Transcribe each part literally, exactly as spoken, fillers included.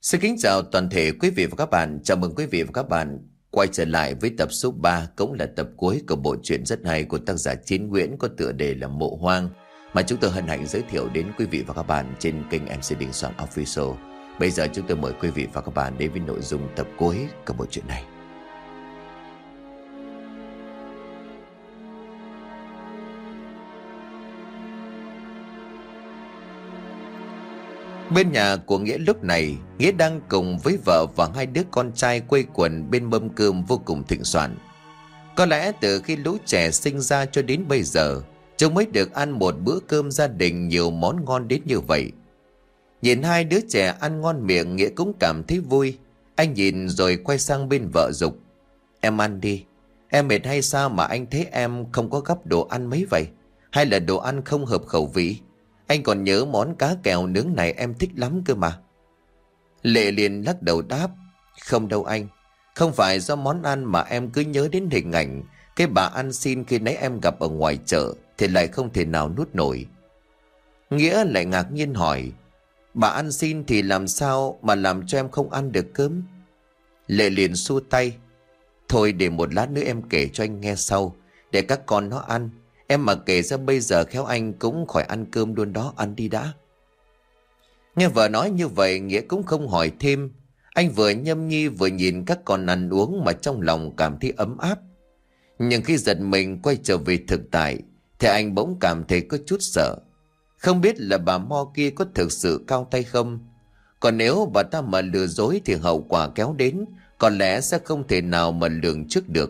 Xin kính chào toàn thể quý vị và các bạn. Chào mừng quý vị và các bạn quay trở lại với tập số ba, cũng là tập cuối của bộ truyện rất hay của tác giả Chiến Nguyễn có tựa đề là Mộ Hoang, mà chúng tôi hân hạnh giới thiệu đến quý vị và các bạn trên kênh em xê Đình Soạn Official. Bây giờ chúng tôi mời quý vị và các bạn đến với nội dung tập cuối của bộ truyện này. Bên nhà của Nghĩa lúc này, Nghĩa đang cùng với vợ và hai đứa con trai quây quần bên mâm cơm vô cùng thịnh soạn. Có lẽ từ khi lũ trẻ sinh ra cho đến bây giờ, chúng mới được ăn một bữa cơm gia đình nhiều món ngon đến như vậy. Nhìn hai đứa trẻ ăn ngon miệng, Nghĩa cũng cảm thấy vui. Anh nhìn rồi quay sang bên vợ giục: "Em ăn đi. Em mệt hay sao mà anh thấy em không có gắp đồ ăn mấy vậy? Hay là đồ ăn không hợp khẩu vị? Anh còn nhớ món cá kèo nướng này em thích lắm cơ mà." Lệ liền lắc đầu đáp: "Không đâu anh. Không phải do món ăn mà em cứ nhớ đến hình ảnh cái bà ăn xin khi nãy em gặp ở ngoài chợ thì lại không thể nào nuốt nổi." Nghĩa lại ngạc nhiên hỏi: "Bà ăn xin thì làm sao mà làm cho em không ăn được cơm?" Lệ liền xua tay: "Thôi để một lát nữa em kể cho anh nghe sau, để các con nó ăn. Em mà kể ra bây giờ khéo anh cũng khỏi ăn cơm luôn đó, ăn đi đã." Nghe vợ nói như vậy, Nghĩa cũng không hỏi thêm. Anh vừa nhâm nhi vừa nhìn các con ăn uống mà trong lòng cảm thấy ấm áp. Nhưng khi giật mình quay trở về thực tại thì anh bỗng cảm thấy có chút sợ. Không biết là bà Mo kia có thực sự cao tay không? Còn nếu bà ta mà lừa dối thì hậu quả kéo đến có lẽ sẽ không thể nào mà lường trước được.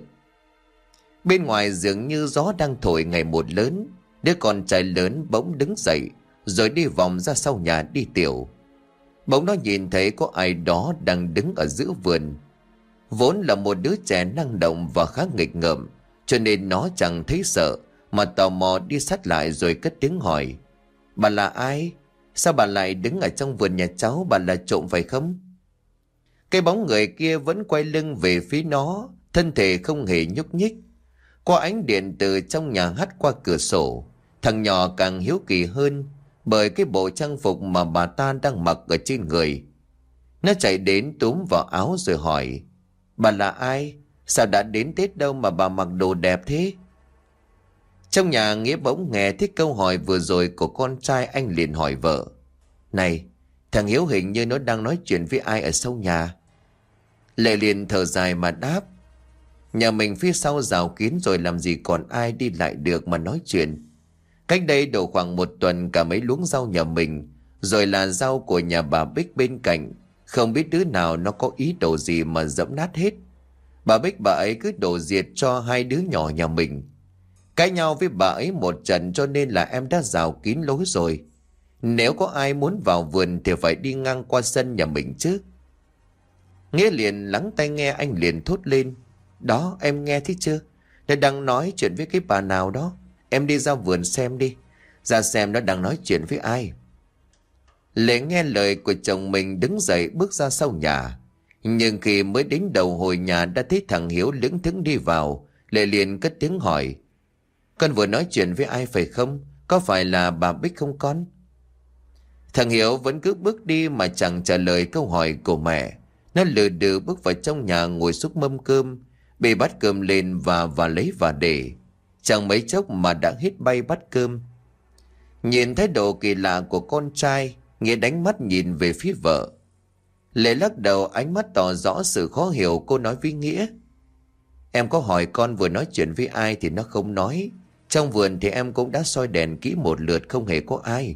Bên ngoài dường như gió đang thổi ngày một lớn. Đứa con trai lớn bỗng đứng dậy rồi đi vòng ra sau nhà đi tiểu. Bỗng nó nhìn thấy có ai đó đang đứng ở giữa vườn. Vốn là một đứa trẻ năng động và khá nghịch ngợm, cho nên nó chẳng thấy sợ mà tò mò đi sát lại rồi cất tiếng hỏi: "Bà là ai? Sao bà lại đứng ở trong vườn nhà cháu? Bà là trộm phải không?" Cái bóng người kia vẫn quay lưng về phía nó, thân thể không hề nhúc nhích. Qua ánh điện từ trong nhà hắt qua cửa sổ, thằng nhỏ càng hiếu kỳ hơn bởi cái bộ trang phục mà bà ta đang mặc ở trên người. Nó chạy đến túm vào áo rồi hỏi: "Bà là ai? Sao đã đến Tết đâu mà bà mặc đồ đẹp thế?" Trong nhà Nghĩa bỗng nghe thấy câu hỏi vừa rồi của con trai, anh liền hỏi vợ: "Này, thằng Hiếu hình như nó đang nói chuyện với ai ở sau nhà." Lệ liền thở dài mà đáp: "Nhà mình phía sau rào kín rồi, làm gì còn ai đi lại được mà nói chuyện. Cách đây độ khoảng một tuần cả mấy luống rau nhà mình, rồi là rau của nhà bà Bích bên cạnh, không biết đứa nào nó có ý đồ gì mà dẫm nát hết. Bà Bích bà ấy cứ đổ diệt cho hai đứa nhỏ nhà mình. Cãi nhau với bà ấy một trận cho nên là em đã rào kín lối rồi. Nếu có ai muốn vào vườn thì phải đi ngang qua sân nhà mình chứ." Nghĩa liền lắng tai nghe, anh liền thốt lên: "Đó, em nghe thấy chưa? Nó đang nói chuyện với cái bà nào đó. Em đi ra vườn xem đi, ra xem nó đang nói chuyện với ai." Lệ nghe lời của chồng mình đứng dậy bước ra sau nhà. Nhưng khi mới đến đầu hồi nhà đã thấy thằng Hiếu lững thững đi vào. Lệ liền cất tiếng hỏi: "Con vừa nói chuyện với ai phải không? Có phải là bà Bích không con?" Thằng Hiếu vẫn cứ bước đi mà chẳng trả lời câu hỏi của mẹ. Nó lừ đừ bước vào trong nhà ngồi xúc mâm cơm, bê bát cơm lên và và lấy và để. Chẳng mấy chốc mà đã hít bay bát cơm. Nhìn thái độ kỳ lạ của con trai, Nghĩa đánh mắt nhìn về phía vợ. Lệ lắc đầu, ánh mắt tỏ rõ sự khó hiểu. Cô nói với Nghĩa: "Em có hỏi con vừa nói chuyện với ai thì nó không nói. Trong vườn thì em cũng đã soi đèn kỹ một lượt, không hề có ai."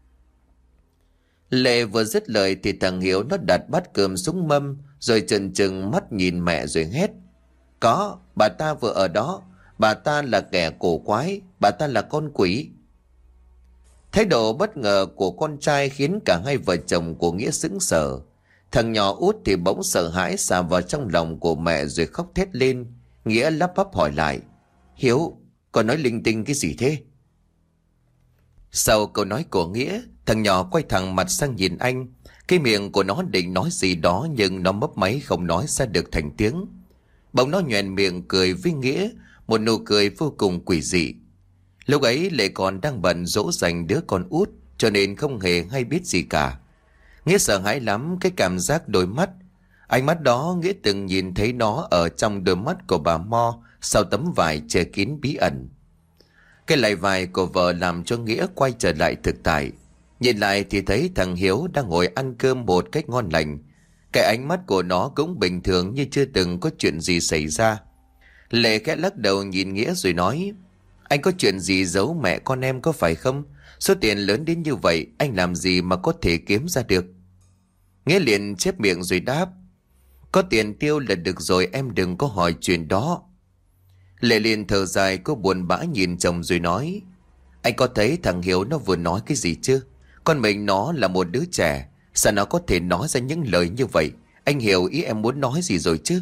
Lệ vừa dứt lời thì thằng Hiếu nó đặt bát cơm xuống mâm rồi chần chừng mắt nhìn mẹ rồi hét: "Có, bà ta vừa ở đó. Bà ta là kẻ cổ quái, bà ta là con quỷ." Thái độ bất ngờ của con trai khiến cả hai vợ chồng của Nghĩa sững sờ. Thằng nhỏ út thì bỗng sợ hãi xà vào trong lòng của mẹ rồi khóc thét lên. Nghĩa lắp bắp hỏi lại: "Hiếu, con nói linh tinh cái gì thế?" Sau câu nói của Nghĩa, thằng nhỏ quay thẳng mặt sang nhìn anh. Cái miệng của nó định nói gì đó nhưng nó mấp máy không nói ra được thành tiếng. Bỗng nó nhoẻn miệng cười với Nghĩa, một nụ cười vô cùng quỷ dị. Lúc ấy Lệ còn đang bận dỗ dành đứa con út cho nên không hề hay biết gì cả. Nghĩa sợ hãi lắm cái cảm giác đôi mắt. Ánh mắt đó Nghĩa từng nhìn thấy nó ở trong đôi mắt của bà Mo sau tấm vải che kín bí ẩn. Cái lạy vải của vợ làm cho Nghĩa quay trở lại thực tại. Nhìn lại thì thấy thằng Hiếu đang ngồi ăn cơm một cách ngon lành. Cái ánh mắt của nó cũng bình thường như chưa từng có chuyện gì xảy ra. Lệ khẽ lắc đầu nhìn Nghĩa rồi nói: Anh có chuyện gì giấu mẹ con em có phải không? Số tiền lớn đến như vậy anh làm gì mà có thể kiếm ra được? Nghĩa liền chép miệng rồi đáp: Có tiền tiêu là được rồi, em đừng có hỏi chuyện đó. Lệ liền thở dài, cô buồn bã nhìn chồng rồi nói: Anh có thấy thằng Hiếu nó vừa nói cái gì chứ? Con mình nó là một đứa trẻ, sao nó có thể nói ra những lời như vậy? Anh hiểu ý em muốn nói gì rồi chứ?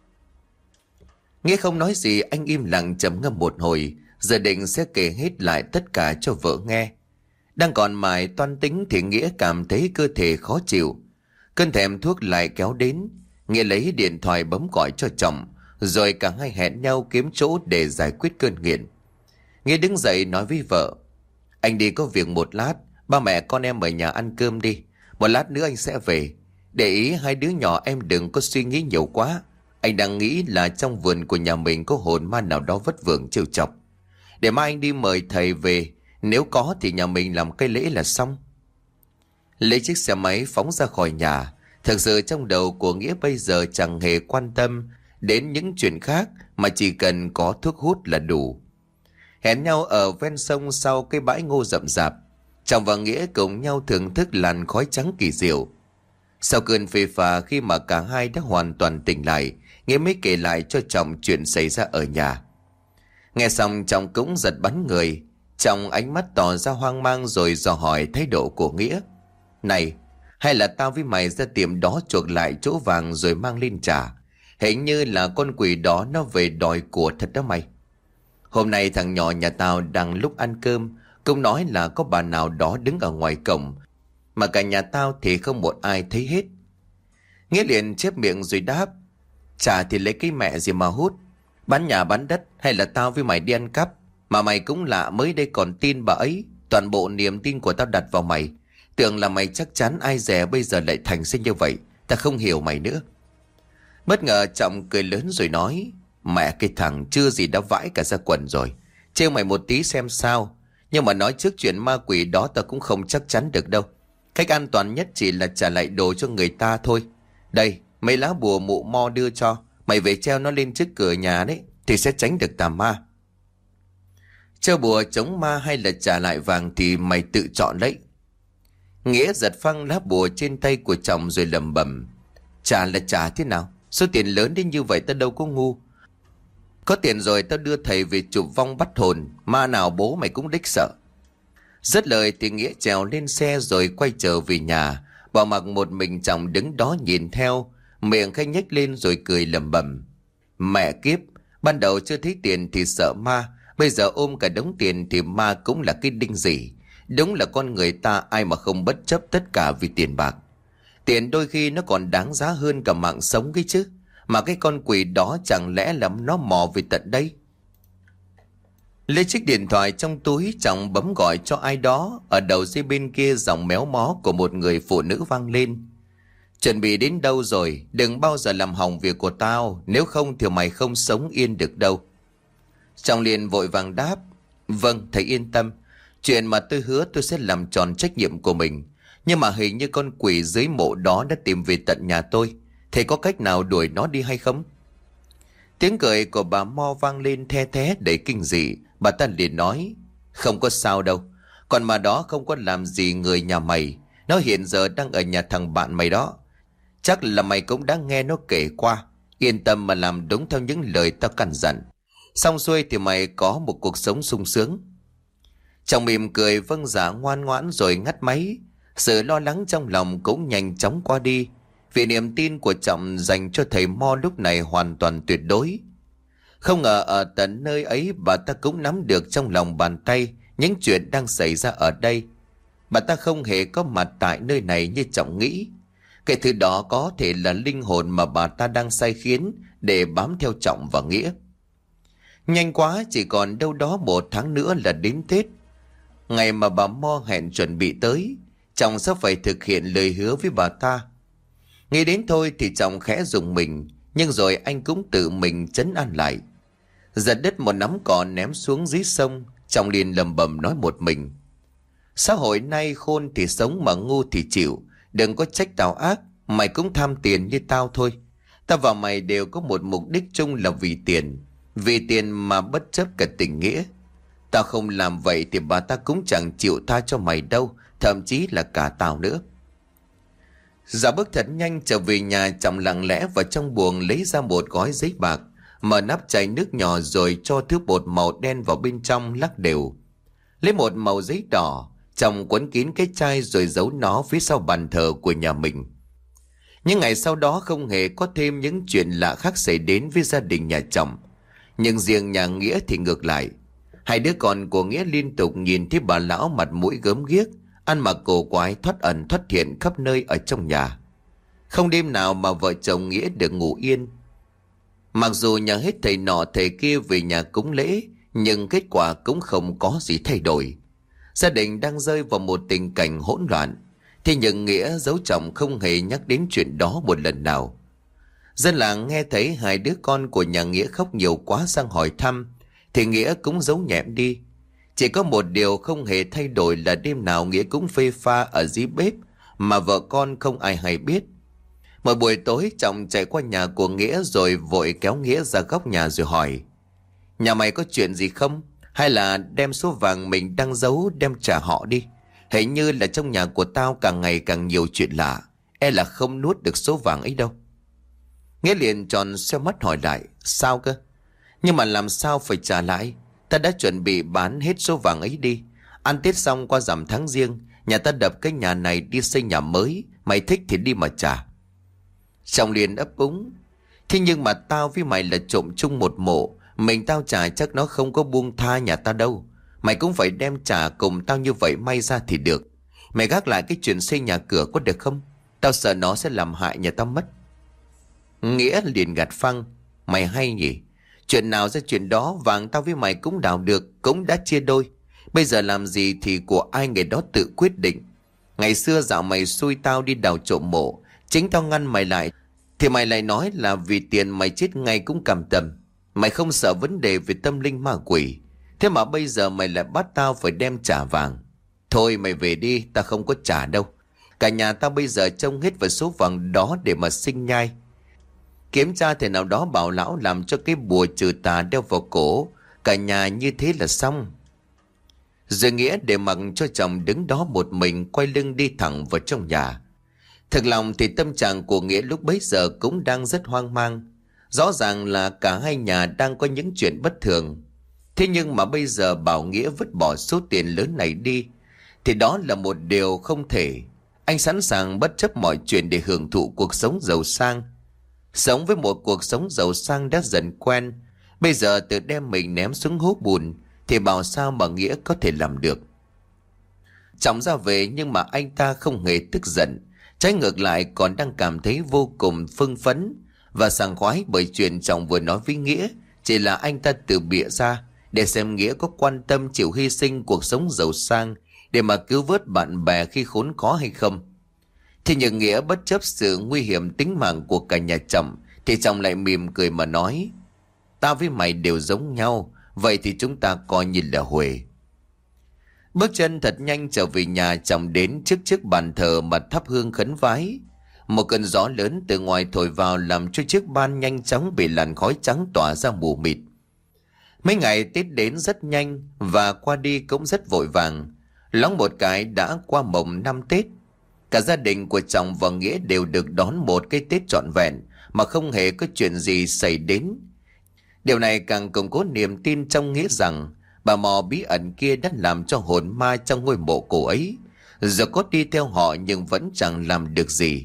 Nghĩa không nói gì, anh im lặng trầm ngâm một hồi, giờ định sẽ kể hết lại tất cả cho vợ nghe. Đang còn mải toan tính thì Nghĩa cảm thấy cơ thể khó chịu. Cơn thèm thuốc lại kéo đến. Nghĩa lấy điện thoại bấm gọi cho chồng, rồi cả hai hẹn nhau kiếm chỗ để giải quyết cơn nghiện. Nghĩa đứng dậy nói với vợ: Anh đi có việc một lát, ba mẹ con em ở nhà ăn cơm đi. Một lát nữa anh sẽ về. Để ý hai đứa nhỏ em đừng có suy nghĩ nhiều quá. Anh đang nghĩ là trong vườn của nhà mình có hồn ma nào đó vất vưởng trêu chọc. Để mai anh đi mời thầy về, nếu có thì nhà mình làm cái lễ là xong. Lấy chiếc xe máy phóng ra khỏi nhà. Thực sự trong đầu của Nghĩa bây giờ chẳng hề quan tâm đến những chuyện khác, mà chỉ cần có thuốc hút là đủ. Hẹn nhau ở ven sông sau cái bãi ngô rậm rạp. Chồng và Nghĩa cùng nhau thưởng thức làn khói trắng kỳ diệu. Sau cơn phê phà, khi mà cả hai đã hoàn toàn tỉnh lại, Nghĩa mới kể lại cho chồng chuyện xảy ra ở nhà. Nghe xong chồng cũng giật bắn người. Chồng ánh mắt tỏ ra hoang mang rồi dò hỏi thái độ của Nghĩa: Này, hay là tao với mày ra tiệm đó chuộc lại chỗ vàng rồi mang lên trả? Hình như là con quỷ đó nó về đòi của thật đó mày. Hôm nay thằng nhỏ nhà tao đang lúc ăn cơm cũng nói là có bà nào đó đứng ở ngoài cổng, mà cả nhà tao thì không một ai thấy hết. Nghĩa liền chép miệng rồi đáp: Chả thì lấy cái mẹ gì mà hút. Bán nhà bán đất hay là tao với mày đi ăn cắp? Mà mày cũng lạ, mới đây còn tin bà ấy. Toàn bộ niềm tin của tao đặt vào mày. Tưởng là mày chắc chắn, ai dè bây giờ lại thành sinh như vậy. Ta không hiểu mày nữa. Bất ngờ Trọng cười lớn rồi nói: Mẹ cái thằng chưa gì đã vãi cả ra quần rồi. Trêu mày một tí xem sao. Nhưng mà nói trước chuyện ma quỷ đó tao cũng không chắc chắn được đâu. Cách an toàn nhất chỉ là trả lại đồ cho người ta thôi. Đây, mấy lá bùa mụ Mo đưa cho. Mày về treo nó lên trước cửa nhà đấy, thì sẽ tránh được tà ma. Treo bùa chống ma hay là trả lại vàng thì mày tự chọn đấy. Nghĩa giật phăng lá bùa trên tay của chồng rồi lẩm bẩm: Trả là trả thế nào? Số tiền lớn đến như vậy tao đâu có ngu. Có tiền rồi tao đưa thầy về chụp vong bắt hồn. Ma nào bố mày cũng đích sợ. Dứt lời thì Nghĩa trèo lên xe rồi quay trở về nhà. Bỏ mặc một mình chồng đứng đó nhìn theo, miệng khẽ nhếch lên rồi cười lẩm bẩm: Mẹ kiếp, ban đầu chưa thấy tiền thì sợ ma, bây giờ ôm cả đống tiền thì ma cũng là cái đinh gì. Đúng là con người ta ai mà không bất chấp tất cả vì tiền bạc. Tiền đôi khi nó còn đáng giá hơn cả mạng sống cái chứ. Mà cái con quỷ đó chẳng lẽ là nó mò về tận đây? Lấy chiếc điện thoại trong túi, chồng bấm gọi cho ai đó. Ở đầu dây bên kia giọng méo mó của một người phụ nữ vang lên: Chuẩn bị đến đâu rồi? Đừng bao giờ làm hỏng việc của tao, nếu không thì mày không sống yên được đâu. Chồng liền vội vàng đáp: Vâng, thầy yên tâm. Chuyện mà tôi hứa tôi sẽ làm tròn trách nhiệm của mình. Nhưng mà hình như con quỷ dưới mộ đó đã tìm về tận nhà tôi. Thầy có cách nào đuổi nó đi hay không? Tiếng cười của bà Mo vang lên the thé đầy kinh dị. Bà ta liền nói: Không có sao đâu. Còn mà đó không có làm gì người nhà mày. Nó hiện giờ đang ở nhà thằng bạn mày đó. Chắc là mày cũng đã nghe nó kể qua. Yên tâm mà làm đúng theo những lời tao căn dặn. Xong xuôi thì mày có một cuộc sống sung sướng. Chồng mỉm cười vâng dạ ngoan ngoãn rồi ngắt máy. Sự lo lắng trong lòng cũng nhanh chóng qua đi, vì niềm tin của chồng dành cho thầy Mo lúc này hoàn toàn tuyệt đối. Không ngờ ở tận nơi ấy bà ta cũng nắm được trong lòng bàn tay những chuyện đang xảy ra ở đây. Bà ta không hề có mặt tại nơi này như chồng nghĩ. Cái thứ đó có thể là linh hồn mà bà ta đang sai khiến để bám theo Trọng và Nghĩa. Nhanh quá, chỉ còn đâu đó một tháng nữa là đến Tết. Ngày mà bà Mo hẹn chuẩn bị tới. chồng sẽ phải thực hiện lời hứa với bà ta. Nghĩ đến thôi thì chồng khẽ rùng mình, nhưng rồi anh cũng tự mình trấn an lại. Giật đứt một nắm cỏ ném xuống dưới sông, chồng liền lầm bầm nói một mình: xã hội nay khôn thì sống mà ngu thì chịu, đừng có trách tao ác, mày cũng tham tiền như tao thôi. Tao và mày đều có một mục đích chung là vì tiền, vì tiền mà bất chấp cả tình nghĩa. Tao không làm vậy thì bà ta cũng chẳng chịu tha cho mày đâu, thậm chí là cả tao nữa. Giả bước thật nhanh trở về nhà, chồng lặng lẽ vào trong buồng lấy ra một gói giấy bạc, mở nắp chai nước nhỏ rồi cho thứ bột màu đen vào bên trong lắc đều. Lấy một màu giấy đỏ, chồng quấn kín cái chai rồi giấu nó phía sau bàn thờ của nhà mình. Những ngày sau đó không hề có thêm những chuyện lạ khác xảy đến với gia đình nhà chồng. Nhưng riêng nhà Nghĩa thì ngược lại. Hai đứa con của Nghĩa liên tục nhìn thấy bà lão mặt mũi gớm ghiếc, ăn mặc cổ quái, thoát ẩn thoát hiện khắp nơi ở trong nhà. Không đêm nào mà vợ chồng Nghĩa được ngủ yên. Mặc dù nhờ hết thầy nọ thầy kia về nhà cúng lễ, nhưng kết quả cũng không có gì thay đổi. Gia đình đang rơi vào một tình cảnh hỗn loạn. Thế nhưng Nghĩa giấu chồng không hề nhắc đến chuyện đó một lần nào. Dân làng nghe thấy hai đứa con của nhà Nghĩa khóc nhiều quá sang hỏi thăm, thì Nghĩa cũng giấu nhẹm đi. Chỉ có một điều không hề thay đổi là đêm nào Nghĩa cũng phê pha ở dưới bếp, mà vợ con không ai hay biết. Một buổi tối chồng chạy qua nhà của Nghĩa rồi vội kéo Nghĩa ra góc nhà rồi hỏi: nhà mày có chuyện gì không? Hay là đem số vàng mình đang giấu đem trả họ đi? Hình như là trong nhà của tao càng ngày càng nhiều chuyện lạ, e là không nuốt được số vàng ấy đâu. Nghĩa liền tròn xoe mắt hỏi lại: sao cơ? Nhưng mà làm sao phải trả lại? Ta đã chuẩn bị bán hết số vàng ấy đi. Ăn Tết xong qua rằm tháng Giêng, nhà ta đập cái nhà này đi xây nhà mới, mày thích thì đi mà trả. Chồng liền ấp úng: thế nhưng mà tao với mày là trộm chung một mộ, mình tao trả chắc nó không có buông tha nhà ta đâu. Mày cũng phải đem trả cùng tao như vậy may ra thì được. Mày gác lại cái chuyện xây nhà cửa có được không? Tao sợ nó sẽ làm hại nhà tao mất. Nghĩa liền gạt phăng: mày hay nhỉ? Chuyện nào ra chuyện đó, vàng tao với mày cũng đào được, cũng đã chia đôi. Bây giờ làm gì thì của ai người đó tự quyết định. Ngày xưa dạo mày xui tao đi đào trộm mộ, chính tao ngăn mày lại, thì mày lại nói là vì tiền mày chết ngay cũng cằm tầm. Mày không sợ vấn đề về tâm linh ma quỷ, thế mà bây giờ mày lại bắt tao phải đem trả vàng. Thôi mày về đi, tao không có trả đâu. Cả nhà tao bây giờ trông hết vào số vàng đó để mà sinh nhai. Kiếm cha thể nào đó bảo lão làm cho cái bùa trừ tà đeo vào cổ, cả nhà như thế là xong. Rồi Nghĩa để mặc cho chồng đứng đó một mình, quay lưng đi thẳng vào trong nhà. Thực lòng thì tâm trạng của Nghĩa lúc bấy giờ cũng đang rất hoang mang. Rõ ràng là cả hai nhà đang có những chuyện bất thường. Thế nhưng mà bây giờ bảo Nghĩa vứt bỏ số tiền lớn này đi, thì đó là một điều không thể. Anh sẵn sàng bất chấp mọi chuyện để hưởng thụ cuộc sống giàu sang. Sống với một cuộc sống giàu sang đã dần quen, bây giờ tự đem mình ném xuống hố bùn thì bảo sao mà Nghĩa có thể làm được. Chồng ra về nhưng mà anh ta không hề tức giận, trái ngược lại còn đang cảm thấy vô cùng phưng phấn và sảng khoái, bởi chuyện chồng vừa nói với Nghĩa chỉ là anh ta tự bịa ra để xem Nghĩa có quan tâm chịu hy sinh cuộc sống giàu sang để mà cứu vớt bạn bè khi khốn khó hay không. Thế nhưng Nghĩa bất chấp sự nguy hiểm tính mạng của cả nhà chồng thì chồng lại mỉm cười mà nói: tao với mày đều giống nhau, vậy thì chúng ta coi như là huề. Bước chân thật nhanh trở về nhà, chồng đến trước chiếc bàn thờ mà thắp hương khấn vái. Một cơn gió lớn từ ngoài thổi vào làm cho chiếc ban nhanh chóng bị làn khói trắng tỏa ra mù mịt. Mấy ngày Tết đến rất nhanh và qua đi cũng rất vội vàng. Loáng một cái đã qua mồng năm Tết. Cả gia đình của chồng và Nghĩa đều được đón một cái Tết trọn vẹn mà không hề có chuyện gì xảy đến. Điều này càng củng cố niềm tin trong Nghĩa rằng bà mò bí ẩn kia đã làm cho hồn ma trong ngôi mộ cổ ấy giờ có đi theo họ nhưng vẫn chẳng làm được gì.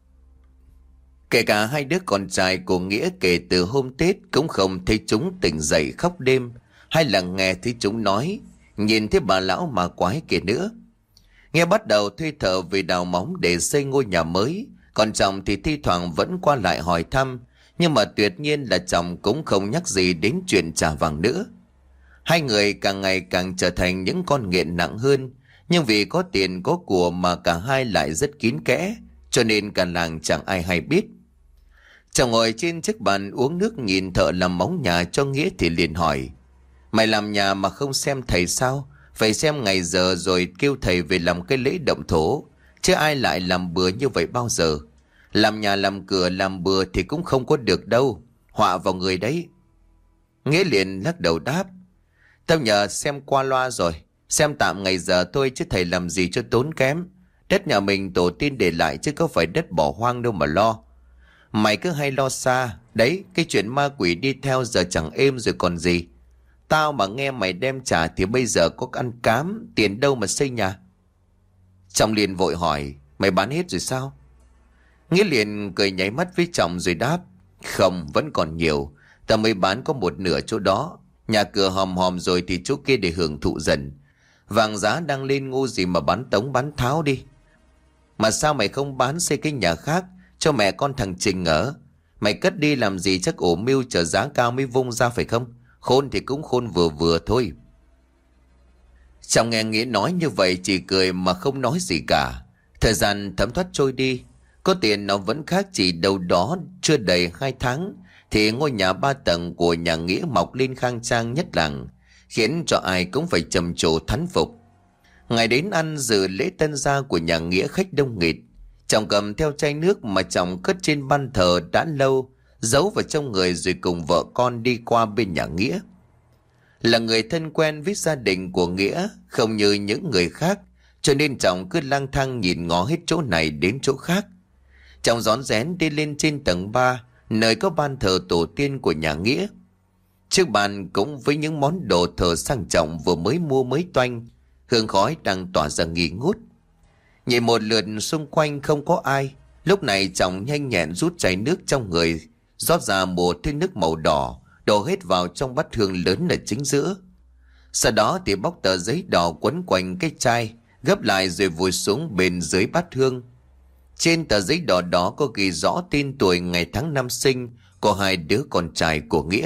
Kể cả hai đứa con trai của Nghĩa kể từ hôm Tết cũng không thấy chúng tỉnh dậy khóc đêm, hay là nghe thấy chúng nói nhìn thấy bà lão ma quái kia nữa. Nghe bắt đầu thuê thợ về đào móng để xây ngôi nhà mới, còn chồng thì thi thoảng vẫn qua lại hỏi thăm, nhưng mà tuyệt nhiên là chồng cũng không nhắc gì đến chuyện trả vàng nữa. Hai người càng ngày càng trở thành những con nghiện nặng hơn, Nhưng vì có tiền có của mà cả hai lại rất kín kẽ, cho nên cả làng chẳng ai hay biết. Chồng ngồi trên chiếc bàn uống nước nhìn thợ làm móng nhà cho Nghĩa thì liền hỏi: Mày làm nhà mà không xem thầy sao? Phải xem ngày giờ rồi kêu thầy về làm cái lễ động thổ, chứ ai lại làm bừa như vậy bao giờ. Làm nhà làm cửa làm bừa thì cũng không có được đâu, họa vào người đấy. Nghĩa liền lắc đầu đáp: Tao nhờ xem qua loa rồi, xem tạm ngày giờ thôi chứ thầy làm gì cho tốn kém. Đất nhà mình tổ tiên để lại chứ có phải đất bỏ hoang đâu mà lo. Mày cứ hay lo xa, đấy cái chuyện ma quỷ đi theo giờ chẳng êm rồi còn gì. Tao mà nghe mày đem trả thì bây giờ có ăn cám, tiền đâu mà xây nhà. Trọng liền vội hỏi: Mày bán hết rồi sao? Nghĩa liền cười nháy mắt với chồng rồi đáp: Không, vẫn còn nhiều. Tao mới bán có một nửa chỗ đó. Nhà cửa hòm hòm rồi thì chỗ kia để hưởng thụ dần. Vàng giá đang lên ngu gì mà bán tống bán tháo đi. Mà sao mày không bán xây cái nhà khác cho mẹ con thằng Trình ở? Mày cất đi làm gì, chắc ổ mưu chờ giá cao mới vung ra phải không? Khôn thì cũng khôn vừa vừa thôi. Chồng nghe Nghĩa nói như vậy chỉ cười mà không nói gì cả. Thời gian thấm thoát trôi đi. Có tiền nó vẫn khác, chỉ đâu đó chưa đầy hai tháng thì ngôi nhà ba tầng của nhà Nghĩa mọc lên khang trang nhất làng, khiến cho ai cũng phải trầm trồ thán phục. Ngày đến ăn dự lễ tân gia của nhà Nghĩa khách đông nghịt. Chồng cầm theo chai nước mà chồng cất trên ban thờ đã lâu, giấu vào trong người rồi cùng vợ con đi qua bên nhà Nghĩa. Là người thân quen với gia đình của Nghĩa, không như những người khác, cho nên chồng cứ lang thang nhìn ngó hết chỗ này đến chỗ khác. Chồng rón rén đi lên trên tầng ba, nơi có ban thờ tổ tiên của nhà Nghĩa. Chiếc bàn cũng với những món đồ thờ sang trọng vừa mới mua mới toanh, hương khói đang tỏa ra nghi ngút. Nhìn một lượt xung quanh không có ai, lúc này chồng nhanh nhẹn rút chai nước trong người, rót ra một thinh nước màu đỏ, đổ hết vào trong bát hương lớn ở chính giữa. Sau đó thì bóc tờ giấy đỏ quấn quanh cái chai, gấp lại rồi vùi xuống bên dưới bát hương. Trên tờ giấy đỏ đó có ghi rõ tên tuổi, ngày tháng năm sinh của hai đứa con trai của Nghĩa.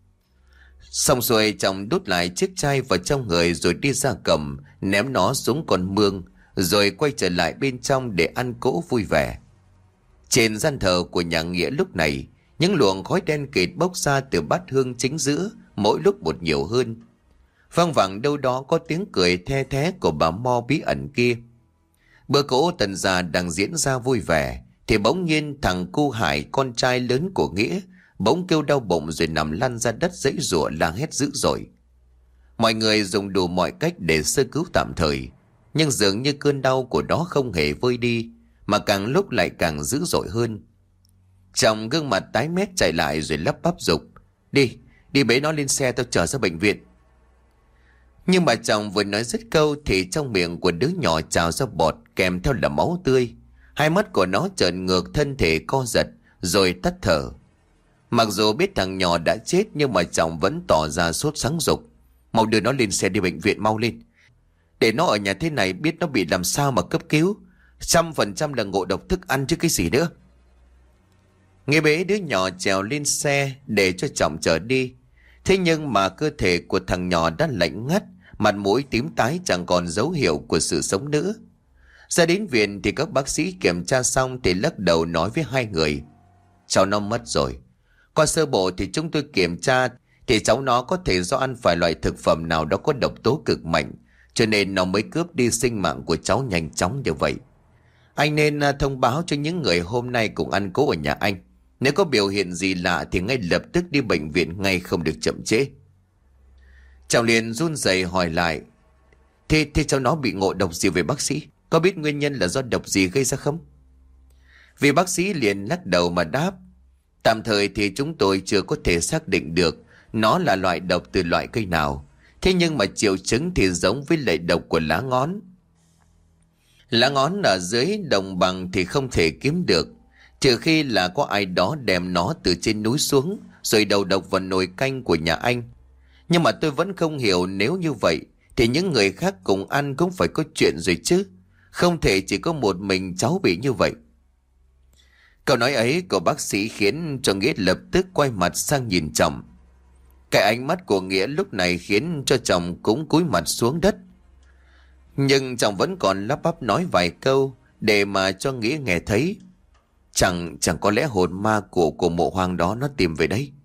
Xong xuôi chồng đút lại chiếc chai vào trong người rồi đi ra cầm, ném nó xuống con mương, rồi quay trở lại bên trong để ăn cỗ vui vẻ. Trên gian thờ của nhà Nghĩa lúc này, những luồng khói đen kịt bốc ra từ bát hương chính giữa, mỗi lúc một nhiều hơn. Văng vẳng đâu đó có tiếng cười the thé của bà Mo bí ẩn kia. Bữa cỗ tần gia đang diễn ra vui vẻ thì bỗng nhiên thằng Cu Hải, con trai lớn của Nghĩa, bỗng kêu đau bụng rồi nằm lăn ra đất giãy giụa la hét dữ dội. Mọi người dùng đủ mọi cách để sơ cứu tạm thời, nhưng dường như cơn đau của nó không hề vơi đi, mà càng lúc lại càng dữ dội hơn. Chồng gương mặt tái mét chạy lại rồi lắp bắp giục: Đi, đi bế nó lên xe, tao chở ra bệnh viện. Nhưng mà chồng vừa nói dứt câu thì trong miệng của đứa nhỏ trào ra bọt kèm theo là máu tươi. Hai mắt của nó trợn ngược, thân thể co giật rồi tắt thở. Mặc dù biết thằng nhỏ đã chết nhưng mà chồng vẫn tỏ ra sốt sắng giục: Mau đưa nó lên xe đi bệnh viện, mau lên. Để nó ở nhà thế này biết nó bị làm sao mà cấp cứu. Trăm phần trăm là ngộ độc thức ăn chứ cái gì nữa. Nghe bế đứa nhỏ trèo lên xe để cho chồng chở đi. Thế nhưng mà cơ thể của thằng nhỏ đã lạnh ngắt, mặt mũi tím tái chẳng còn dấu hiệu của sự sống nữa. Ra đến viện thì các bác sĩ kiểm tra xong thì lắc đầu nói với hai người: Cháu nó mất rồi. Qua sơ bộ thì chúng tôi kiểm tra thì cháu nó có thể do ăn phải loại thực phẩm nào đó có độc tố cực mạnh, cho nên nó mới cướp đi sinh mạng của cháu nhanh chóng như vậy. Anh nên thông báo cho những người hôm nay cùng ăn cỗ ở nhà anh. Nếu có biểu hiện gì lạ thì ngay lập tức đi bệnh viện ngay, không được chậm trễ. Chàng liền run rẩy hỏi lại: Thế, thế cháu nó bị ngộ độc gì về bác sĩ? Có biết nguyên nhân là do độc gì gây ra không? Vì bác sĩ liền lắc đầu mà đáp: Tạm thời thì chúng tôi chưa có thể xác định được nó là loại độc từ loại cây nào. Thế nhưng mà triệu chứng thì giống với loại độc của lá ngón. Lá ngón ở dưới đồng bằng thì không thể kiếm được, trừ khi là có ai đó đem nó từ trên núi xuống rồi đầu độc vào nồi canh của nhà anh. Nhưng mà tôi vẫn không hiểu, nếu như vậy thì những người khác cùng ăn cũng phải có chuyện rồi chứ. Không thể chỉ có một mình cháu bị như vậy. Câu nói ấy của bác sĩ khiến cho Nghĩa lập tức quay mặt sang nhìn chồng. Cái ánh mắt của Nghĩa lúc này khiến cho chồng cũng cúi mặt xuống đất. Nhưng chàng vẫn còn lắp bắp nói vài câu để mà cho Nghĩa nghe thấy. Chẳng chẳng có lẽ hồn ma của của mộ hoang đó nó tìm về đấy.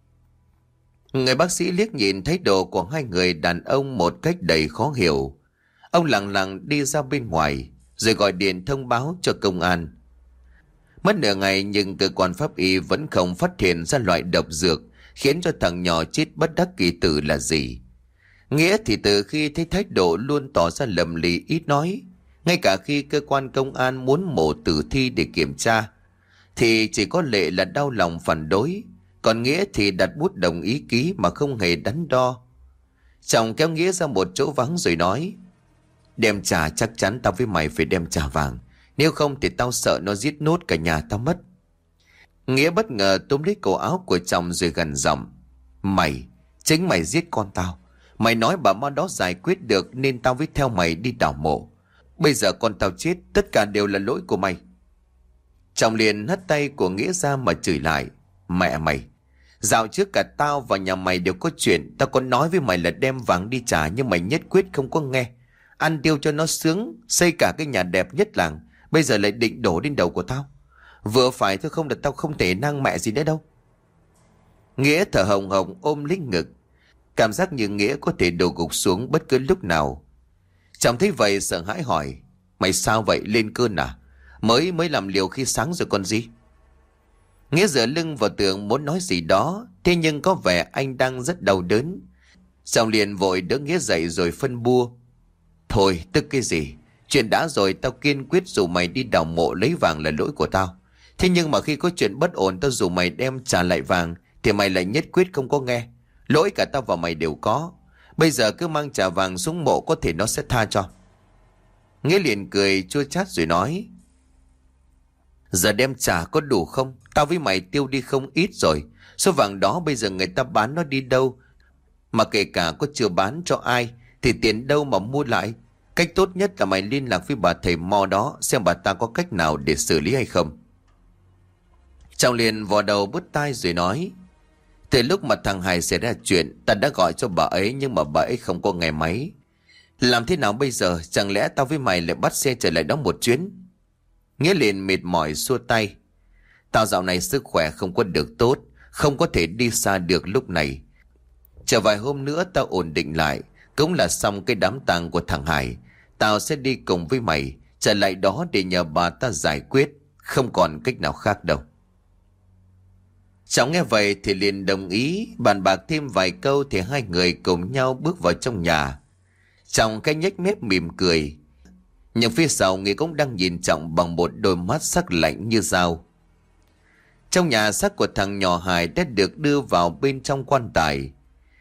Người bác sĩ liếc nhìn thái độ của hai người đàn ông một cách đầy khó hiểu. Ông lặng lặng đi ra bên ngoài rồi gọi điện thông báo cho công an. Mất nửa ngày nhưng cơ quan pháp y vẫn không phát hiện ra loại độc dược khiến cho thằng nhỏ chết bất đắc kỳ tử là gì. Nghĩa thì từ khi thấy thái độ luôn tỏ ra lầm lì ít nói, ngay cả khi cơ quan công an muốn mổ tử thi để kiểm tra thì chỉ có Lệ là đau lòng phản đối, còn Nghĩa thì đặt bút đồng ý ký mà không hề đắn đo. Chồng kéo Nghĩa ra một chỗ vắng rồi nói: Đem trả chắc chắn tao với mày phải đem trả vàng, nếu không thì tao sợ nó giết nốt cả nhà tao mất. Nghĩa bất ngờ túm lấy cổ áo của chồng rồi gằn giọng: Mày, chính mày giết con tao. Mày nói bà ma đó giải quyết được nên tao mới theo mày đi đào mộ. Bây giờ con tao chết, tất cả đều là lỗi của mày. Chồng liền hất tay của Nghĩa ra mà chửi lại: Mẹ mày, dạo trước cả tao và nhà mày đều có chuyện. Tao có nói với mày là đem vàng đi trả, nhưng mày nhất quyết không có nghe. Ăn tiêu cho nó sướng, xây cả cái nhà đẹp nhất làng, bây giờ lại định đổ lên đầu của tao. Vừa phải thôi, không là tao không thể nang mẹ gì nữa đâu. Nghĩa thở hồng hồng ôm lấy ngực, cảm giác như Nghĩa có thể đổ gục xuống bất cứ lúc nào. Chồng thấy vậy sợ hãi hỏi: Mày sao vậy, lên cơn à? Mới mới làm liều khi sáng rồi còn gì? Nghĩa dựa lưng vào tường muốn nói gì đó, thế nhưng có vẻ anh đang rất đau đớn. Chồng liền vội đỡ Nghĩa dậy rồi phân bua: Thôi tức cái gì, chuyện đã rồi, tao kiên quyết dù mày đi đào mộ lấy vàng là lỗi của tao. Thế nhưng mà khi có chuyện bất ổn, tao dù mày đem trả lại vàng thì mày lại nhất quyết không có nghe. Lỗi cả tao và mày đều có. Bây giờ cứ mang trả vàng xuống mộ, có thể nó sẽ tha cho. Nghĩa liền cười chua chát rồi nói: Giờ đem trả có đủ không? Tao với mày tiêu đi không ít rồi. Số vàng đó bây giờ người ta bán nó đi đâu? Mà kể cả có chưa bán cho ai thì tiền đâu mà mua lại? Cách tốt nhất là mày liên lạc với bà thầy mo đó, xem bà ta có cách nào để xử lý hay không. Chồng liền vò đầu bứt tai rồi nói: Từ lúc mà thằng Hải xảy ra chuyện, ta đã gọi cho bà ấy nhưng mà bà ấy không có nghe máy. Làm thế nào bây giờ? Chẳng lẽ tao với mày lại bắt xe trở lại đó một chuyến? Nghĩa liền mệt mỏi xua tay: Tao dạo này sức khỏe không có được tốt, không có thể đi xa được lúc này. Chờ vài hôm nữa tao ổn định lại, cũng là xong cái đám tang của thằng Hải. Tao sẽ đi cùng với mày trở lại đó để nhờ bà ta giải quyết, không còn cách nào khác đâu. Cháu nghe vậy thì liền đồng ý, bàn bạc thêm vài câu thì hai người cùng nhau bước vào trong nhà. Trọng cái nhếch mép mỉm cười, nhưng phía sau Nghĩa cũng đang nhìn Trọng bằng một đôi mắt sắc lạnh như dao. Trong nhà, xác của thằng nhỏ Hải đã được đưa vào bên trong quan tài,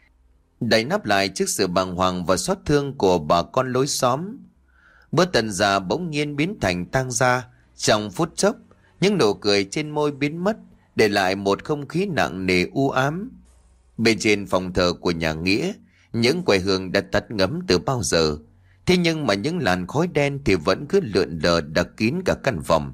đậy nắp lại trước sự bàng hoàng và xót thương của bà con lối xóm. Bữa tần già bỗng nhiên biến thành tang gia. Trong phút chốc, những nụ cười trên môi biến mất, để lại một không khí nặng nề u ám. Bên trên phòng thờ của nhà Nghĩa, những quầy hương đã tắt ngấm từ bao giờ, thế nhưng mà những làn khói đen thì vẫn cứ lượn lờ đặc kín cả căn phòng.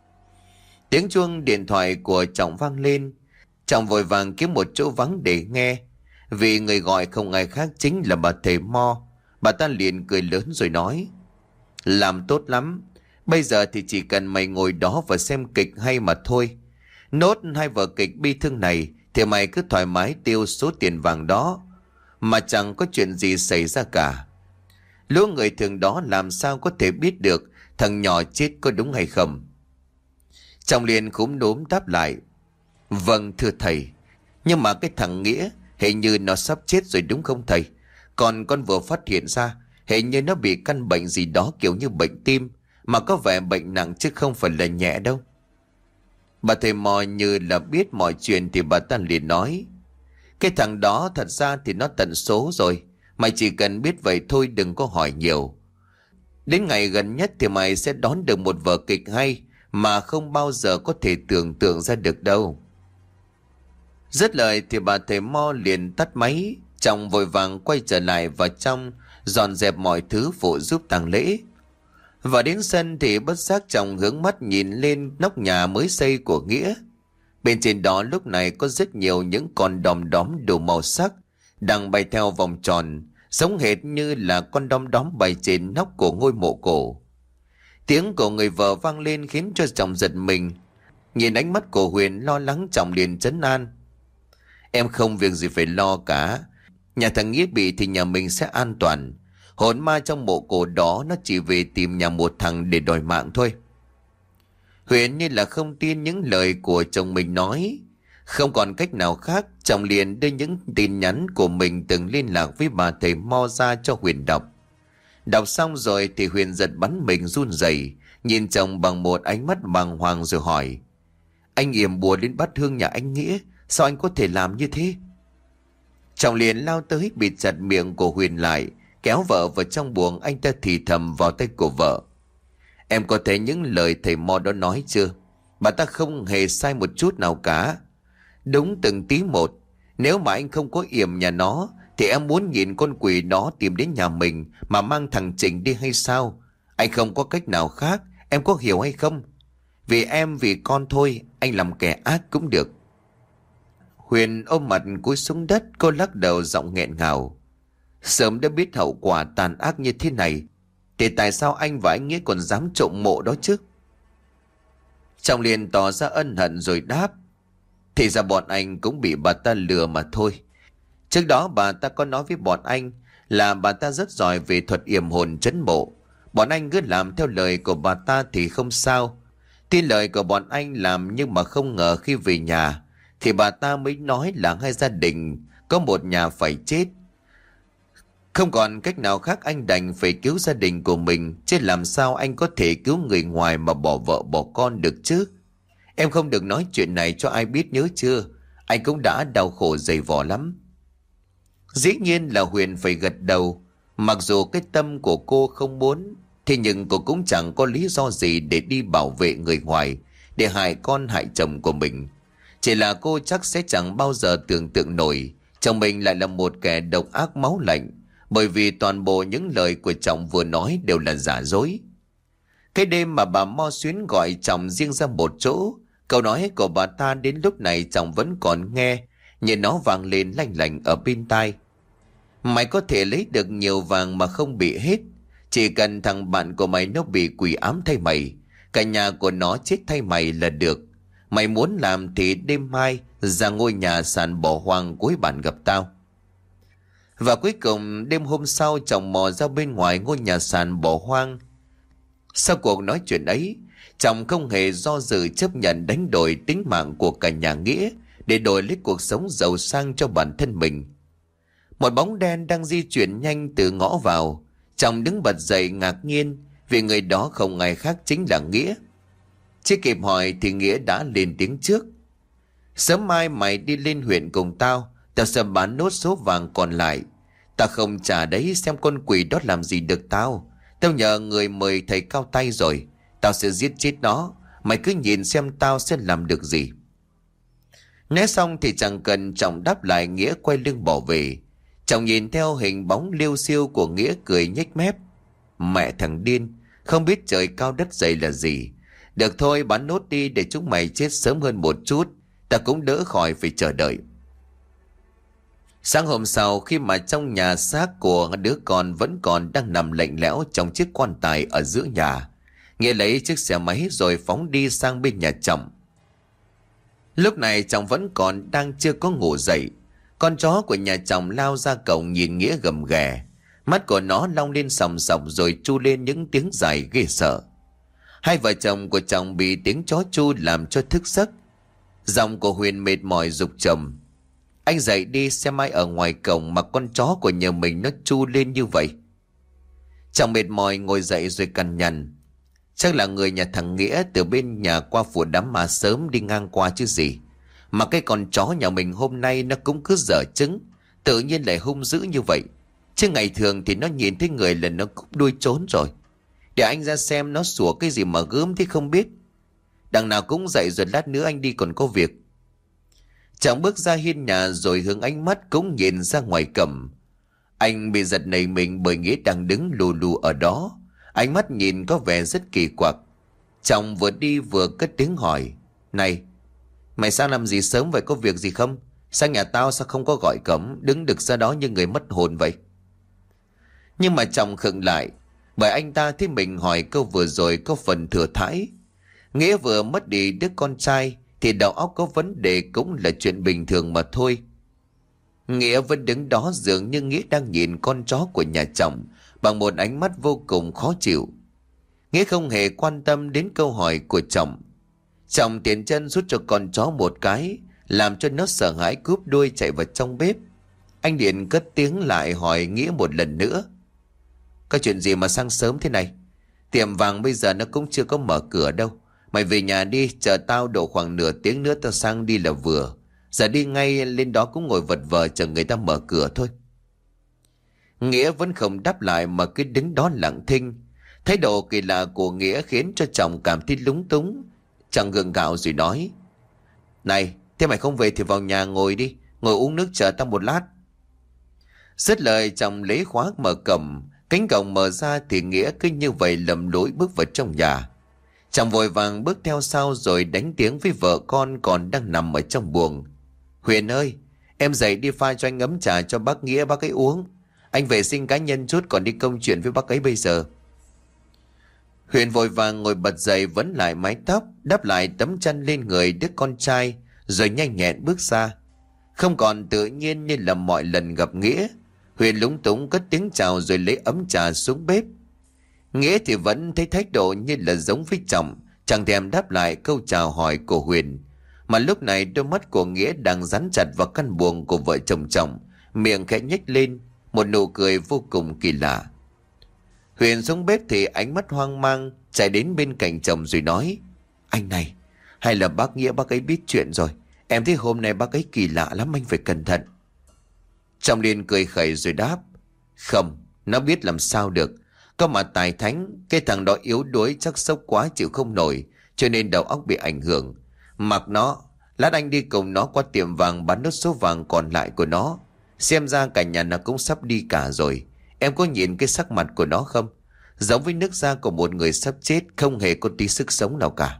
Tiếng chuông điện thoại của Trọng vang lên. Trọng vội vàng kiếm một chỗ vắng để nghe, vì người gọi không ai khác chính là bà thầy Mo. Bà ta liền cười lớn rồi nói: Làm tốt lắm, bây giờ thì chỉ cần mày ngồi đó và xem kịch hay mà thôi. Nốt hai vở kịch bi thương này thì mày cứ thoải mái tiêu số tiền vàng đó, mà chẳng có chuyện gì xảy ra cả. Lũ người thường đó làm sao có thể biết được thằng nhỏ chết có đúng hay không? Trọng liền khúm núm đáp lại: Vâng thưa thầy, nhưng mà cái thằng Nghĩa hình như nó sắp chết rồi đúng không thầy? Còn con vừa phát hiện ra hình như nó bị căn bệnh gì đó kiểu như bệnh tim, mà có vẻ bệnh nặng chứ không phải là nhẹ đâu. Bà thầy Mò như là biết mọi chuyện thì bà ta liền nói: Cái thằng đó thật ra thì nó tận số rồi, mày chỉ cần biết vậy thôi, đừng có hỏi nhiều. Đến ngày gần nhất thì mày sẽ đón được một vở kịch hay mà không bao giờ có thể tưởng tượng ra được đâu. Dứt lời thì bà thầy Mo liền tắt máy. Chồng vội vàng quay trở lại vào trong, dọn dẹp mọi thứ phụ giúp tang lễ. Và đến sân thì bất giác chồng hướng mắt nhìn lên nóc nhà mới xây của Nghĩa. Bên trên đó lúc này có rất nhiều những con đom đóm đủ màu sắc đang bay theo vòng tròn, giống hệt như là con đom đóm bay trên nóc của ngôi mộ cổ. Tiếng của người vợ vang lên khiến cho chồng giật mình. Nhìn ánh mắt của Huyền lo lắng, chồng liền trấn an: Em không việc gì phải lo cả. Nhà thằng Nghĩa bị thì nhà mình sẽ an toàn. Hồn ma trong mộ cổ đó nó chỉ về tìm nhà một thằng để đòi mạng thôi. Huyền như là không tin những lời của chồng mình nói. Không còn cách nào khác, chồng liền đưa những tin nhắn của mình từng liên lạc với bà thầy Mo ra cho Huyền đọc. Đọc xong rồi thì Huyền giật bắn mình run rẩy, nhìn chồng bằng một ánh mắt bàng hoàng rồi hỏi: Anh yểm bùa đến bát hương nhà anh Nghĩa, sao anh có thể làm như thế? Chồng liền lao tới bịt chặt miệng của Huyền lại, kéo vợ vào trong buồng. Anh ta thì thầm vào tay của vợ: Em có thấy những lời thầy Mo đó nói chưa? Bà ta không hề sai một chút nào cả. Đúng từng tí một. Nếu mà anh không có yểm nhà nó thì em muốn nhìn con quỷ đó tìm đến nhà mình mà mang thằng Trình đi hay sao? Anh không có cách nào khác, em có hiểu hay không? Vì em vì con thôi, anh làm kẻ ác cũng được. Huyền ôm mặt cúi xuống đất, cô lắc đầu giọng nghẹn ngào: Sớm đã biết hậu quả tàn ác như thế này thì tại sao anh và anh Nghĩa còn dám trộm mộ đó chứ? Chồng liền tỏ ra ân hận rồi đáp: Thì ra bọn anh cũng bị bà ta lừa mà thôi. Trước đó bà ta có nói với bọn anh là bà ta rất giỏi về thuật yểm hồn trấn mộ. Bọn anh cứ làm theo lời của bà ta thì không sao. Tin lời của bọn anh làm, nhưng mà không ngờ khi về nhà thì bà ta mới nói là hai gia đình có một nhà phải chết. Không còn cách nào khác, anh đành phải cứu gia đình của mình, chứ làm sao anh có thể cứu người ngoài mà bỏ vợ bỏ con được chứ? Em không được nói chuyện này cho ai biết, nhớ chưa? Anh cũng đã đau khổ dày vò lắm. Dĩ nhiên là Huyền phải gật đầu. Mặc dù cái tâm của cô không muốn, thì nhưng cô cũng chẳng có lý do gì để đi bảo vệ người ngoài, để hại con hại chồng của mình. Chỉ là cô chắc sẽ chẳng bao giờ tưởng tượng nổi chồng mình lại là một kẻ độc ác máu lạnh, bởi vì toàn bộ những lời của chồng vừa nói đều là giả dối. Cái đêm mà bà Mo Xuyến gọi chồng riêng ra một chỗ, câu nói của bà ta đến lúc này chồng vẫn còn nghe, như nó vang lên lanh lành ở bên tai: Mày có thể lấy được nhiều vàng mà không bị hết, chỉ cần thằng bạn của mày nó bị quỷ ám thay mày, cả nhà của nó chết thay mày là được. Mày muốn làm thì đêm mai ra ngôi nhà sàn bỏ hoang cuối bản gặp tao. Và cuối cùng đêm hôm sau, chồng mò ra bên ngoài ngôi nhà sàn bỏ hoang. Sau cuộc nói chuyện ấy, chồng không hề do dự chấp nhận đánh đổi tính mạng của cả nhà Nghĩa để đổi lấy cuộc sống giàu sang cho bản thân mình. Một bóng đen đang di chuyển nhanh từ ngõ vào. Chồng đứng bật dậy ngạc nhiên vì người đó không ai khác chính là Nghĩa. Chưa kịp hỏi thì Nghĩa đã lên tiếng trước: Sớm mai mày đi lên huyện cùng tao, tao sẽ bán nốt số vàng còn lại. Tao không trả đấy, xem con quỷ đó làm gì được tao. Tao nhờ người mời thầy cao tay rồi, tao sẽ giết chết nó. Mày cứ nhìn xem tao sẽ làm được gì. Nói xong thì chẳng cần chồng đáp lại, Nghĩa quay lưng bỏ về. Chồng nhìn theo hình bóng liêu xiêu của Nghĩa cười nhếch mép: Mẹ thằng điên, không biết trời cao đất dày là gì. Được thôi, bán nốt đi để chúng mày chết sớm hơn một chút, ta cũng đỡ khỏi phải chờ đợi. Sáng hôm sau, khi mà trong nhà xác của đứa con vẫn còn đang nằm lạnh lẽo trong chiếc quan tài ở giữa nhà, Nghĩa lấy chiếc xe máy rồi phóng đi sang bên nhà chồng. Lúc này chồng vẫn còn đang chưa có ngủ dậy. Con chó của nhà chồng lao ra cổng nhìn Nghĩa gầm ghè. Mắt của nó long lên sòng sọc rồi chu lên những tiếng dài ghê sợ. Hai vợ chồng của chồng bị tiếng chó chu làm cho thức giấc. Giọng của Huyền mệt mỏi giục chồng: Anh dậy đi, xem ai ở ngoài cổng mà con chó của nhà mình nó chu lên như vậy. Chồng mệt mỏi ngồi dậy rồi cằn nhằn: Chắc là người nhà thằng Nghĩa từ bên nhà qua phủ đám ma sớm đi ngang qua chứ gì. Mà cái con chó nhà mình hôm nay nó cũng cứ dở trứng, tự nhiên lại hung dữ như vậy. Chứ ngày thường thì nó nhìn thấy người là nó cúp đuôi trốn rồi. Để anh ra xem nó sủa cái gì mà gớm thế không biết. Đằng nào cũng dậy rồi, lát nữa anh đi còn có việc. Chàng bước ra hiên nhà rồi hướng ánh mắt cũng nhìn ra ngoài cổng. Anh bị giật nảy mình bởi Nghĩa đang đứng lù lù ở đó. Ánh mắt nhìn có vẻ rất kỳ quặc. Chồng vừa đi vừa cất tiếng hỏi: Này, mày sang làm gì sớm vậy, có việc gì không? Sang nhà tao sao không có gọi cổng, đứng đực ra đó như người mất hồn vậy? Nhưng mà Trọng khựng lại, bởi anh ta thấy mình hỏi câu vừa rồi có phần thừa thãi. Nghĩa vừa mất đi đứa con trai thì đầu óc có vấn đề cũng là chuyện bình thường mà thôi. Nghĩa vẫn đứng đó dường như Nghĩa đang nhìn con chó của nhà Trọng bằng một ánh mắt vô cùng khó chịu. Nghĩa không hề quan tâm đến câu hỏi của Trọng. Trọng tiến chân rút cho con chó một cái, làm cho nó sợ hãi cúp đuôi chạy vào trong bếp. Anh Điện cất tiếng lại hỏi Nghĩa một lần nữa. Có chuyện gì mà sáng sớm thế này? Tiệm vàng bây giờ nó cũng chưa có mở cửa đâu. Mày về nhà đi, chờ tao độ khoảng nửa tiếng nữa tao sang đi là vừa. Giờ đi ngay lên đó cũng ngồi vật vờ chờ người ta mở cửa thôi. Nghĩa vẫn không đáp lại mà cứ đứng đó lặng thinh. Thái độ kỳ lạ của Nghĩa khiến cho Trọng cảm thấy lúng túng. Trọng gượng gạo rồi nói. Này, thế mày không về thì vào nhà ngồi đi. Ngồi uống nước chờ tao một lát. Dứt lời Trọng lấy khóa mở cổng. Cánh cổng mở ra thì Nghĩa cứ như vậy lầm lũi bước vào trong nhà. Trọng vội vàng bước theo sau rồi đánh tiếng với vợ con còn đang nằm ở trong buồng. Huyền ơi, em dậy đi pha cho anh ấm trà cho bác Nghĩa bác ấy uống. Anh vệ sinh cá nhân chút còn đi công chuyện với bác ấy bây giờ. Huyền vội vàng ngồi bật dậy vấn lại mái tóc, đắp lại tấm chăn lên người đứa con trai, rồi nhanh nhẹn bước ra. Không còn tự nhiên như là mọi lần gặp Nghĩa. Huyền lúng túng cất tiếng chào rồi lấy ấm trà xuống bếp. Nghĩa thì vẫn thấy thái độ như là giống với Trọng, chẳng thèm đáp lại câu chào hỏi của Huyền. Mà lúc này đôi mắt của Nghĩa đang dán chặt vào căn buồng của vợ chồng Trọng, miệng khẽ nhếch lên, một nụ cười vô cùng kỳ lạ. Huyền xuống bếp thì ánh mắt hoang mang chạy đến bên cạnh chồng rồi nói. Anh này, hay là bác Nghĩa bác ấy biết chuyện rồi. Em thấy hôm nay bác ấy kỳ lạ lắm, anh phải cẩn thận. Trọng liền cười khẩy rồi đáp. Không, nó biết làm sao được. Có mà tài thánh, cái thằng đó yếu đuối chắc sốc quá chịu không nổi, cho nên đầu óc bị ảnh hưởng. Mặc nó, lát anh đi cùng nó qua tiệm vàng bán nốt số vàng còn lại của nó. Xem ra cả nhà nó cũng sắp đi cả rồi. Em có nhìn cái sắc mặt của nó không? Giống với nước da của một người sắp chết, không hề có tí sức sống nào cả.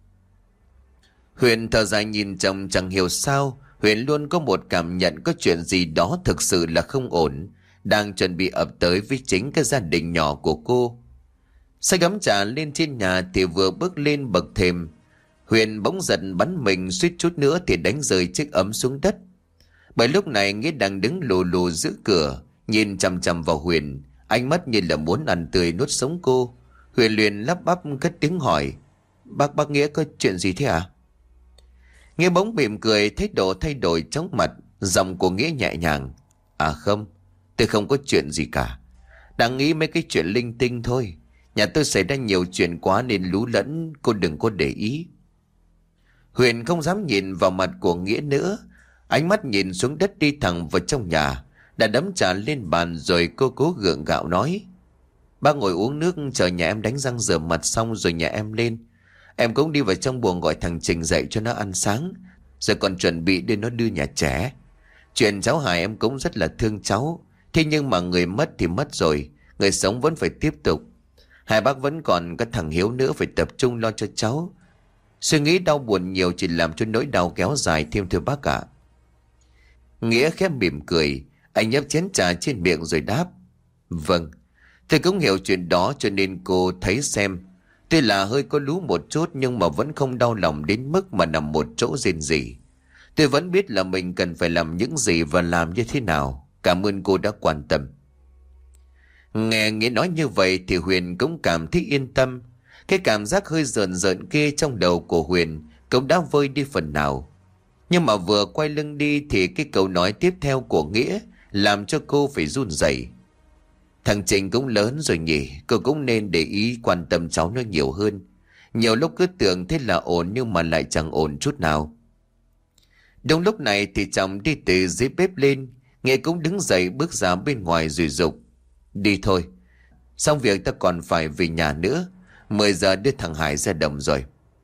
Huyền thở dài nhìn chồng chẳng hiểu sao. Huyền luôn có một cảm nhận có chuyện gì đó thực sự là không ổn, đang chuẩn bị ập tới với chính cái gia đình nhỏ của cô. Xách ấm trà lên trên nhà thì vừa bước lên bậc thềm, Huyền bỗng giật bắn mình, suýt chút nữa thì đánh rơi chiếc ấm xuống đất. Bởi lúc này Nghĩa đang đứng lù lù giữa cửa, nhìn chằm chằm vào Huyền, ánh mắt như là muốn ăn tươi nuốt sống cô. Huyền liền lắp bắp cất tiếng hỏi. Bác bác Nghĩa có chuyện gì thế à? Nghĩa bỗng mỉm cười, thái độ thay đổi chóng mặt, giọng của Nghĩa nhẹ nhàng. À không, tôi không có chuyện gì cả. Đang nghĩ mấy cái chuyện linh tinh thôi. Nhà tôi xảy ra nhiều chuyện quá nên lú lẫn, cô đừng có để ý. Huyền không dám nhìn vào mặt của Nghĩa nữa. Ánh mắt nhìn xuống đất đi thẳng vào trong nhà. Đã đấm trà lên bàn rồi cô cố gượng gạo nói. Bác ngồi uống nước chờ nhà em đánh răng rửa mặt xong rồi nhà em lên. Em cũng đi vào trong buồng gọi thằng Trình dậy cho nó ăn sáng, rồi còn chuẩn bị đưa nó đưa nhà trẻ. Chuyện cháu Hải em cũng rất là thương cháu. Thế nhưng mà người mất thì mất rồi, người sống vẫn phải tiếp tục. Hai bác vẫn còn có thằng Hiếu nữa phải tập trung lo cho cháu. Suy nghĩ đau buồn nhiều chỉ làm cho nỗi đau kéo dài thêm thưa bác ạ. Nghĩa khẽ mỉm cười, anh nhấp chén trà trên miệng rồi đáp. Vâng, tôi cũng hiểu chuyện đó cho nên cô thấy xem. Tuy là hơi có lú một chút nhưng mà vẫn không đau lòng đến mức mà nằm một chỗ rên rỉ. Tôi vẫn biết là mình cần phải làm những gì và làm như thế nào. Cảm ơn cô đã quan tâm. Nghe Nghĩa nói như vậy thì Huyền cũng cảm thấy yên tâm. Cái cảm giác hơi rợn rợn kia trong đầu của Huyền cũng đã vơi đi phần nào. Nhưng mà vừa quay lưng đi thì cái câu nói tiếp theo của Nghĩa làm cho cô phải run rẩy. Thằng Trình cũng lớn rồi nhỉ, cô cũng nên để ý quan tâm cháu nó nhiều hơn. Nhiều lúc cứ tưởng thế là ổn nhưng mà lại chẳng ổn chút nào. Đúng lúc này thì chồng đi từ dưới bếp lên, Nghĩa cũng đứng dậy bước ra bên ngoài rồi dục. Đi thôi, xong việc ta còn phải về nhà nữa, mười giờ đưa thằng Hải ra đồng rồi.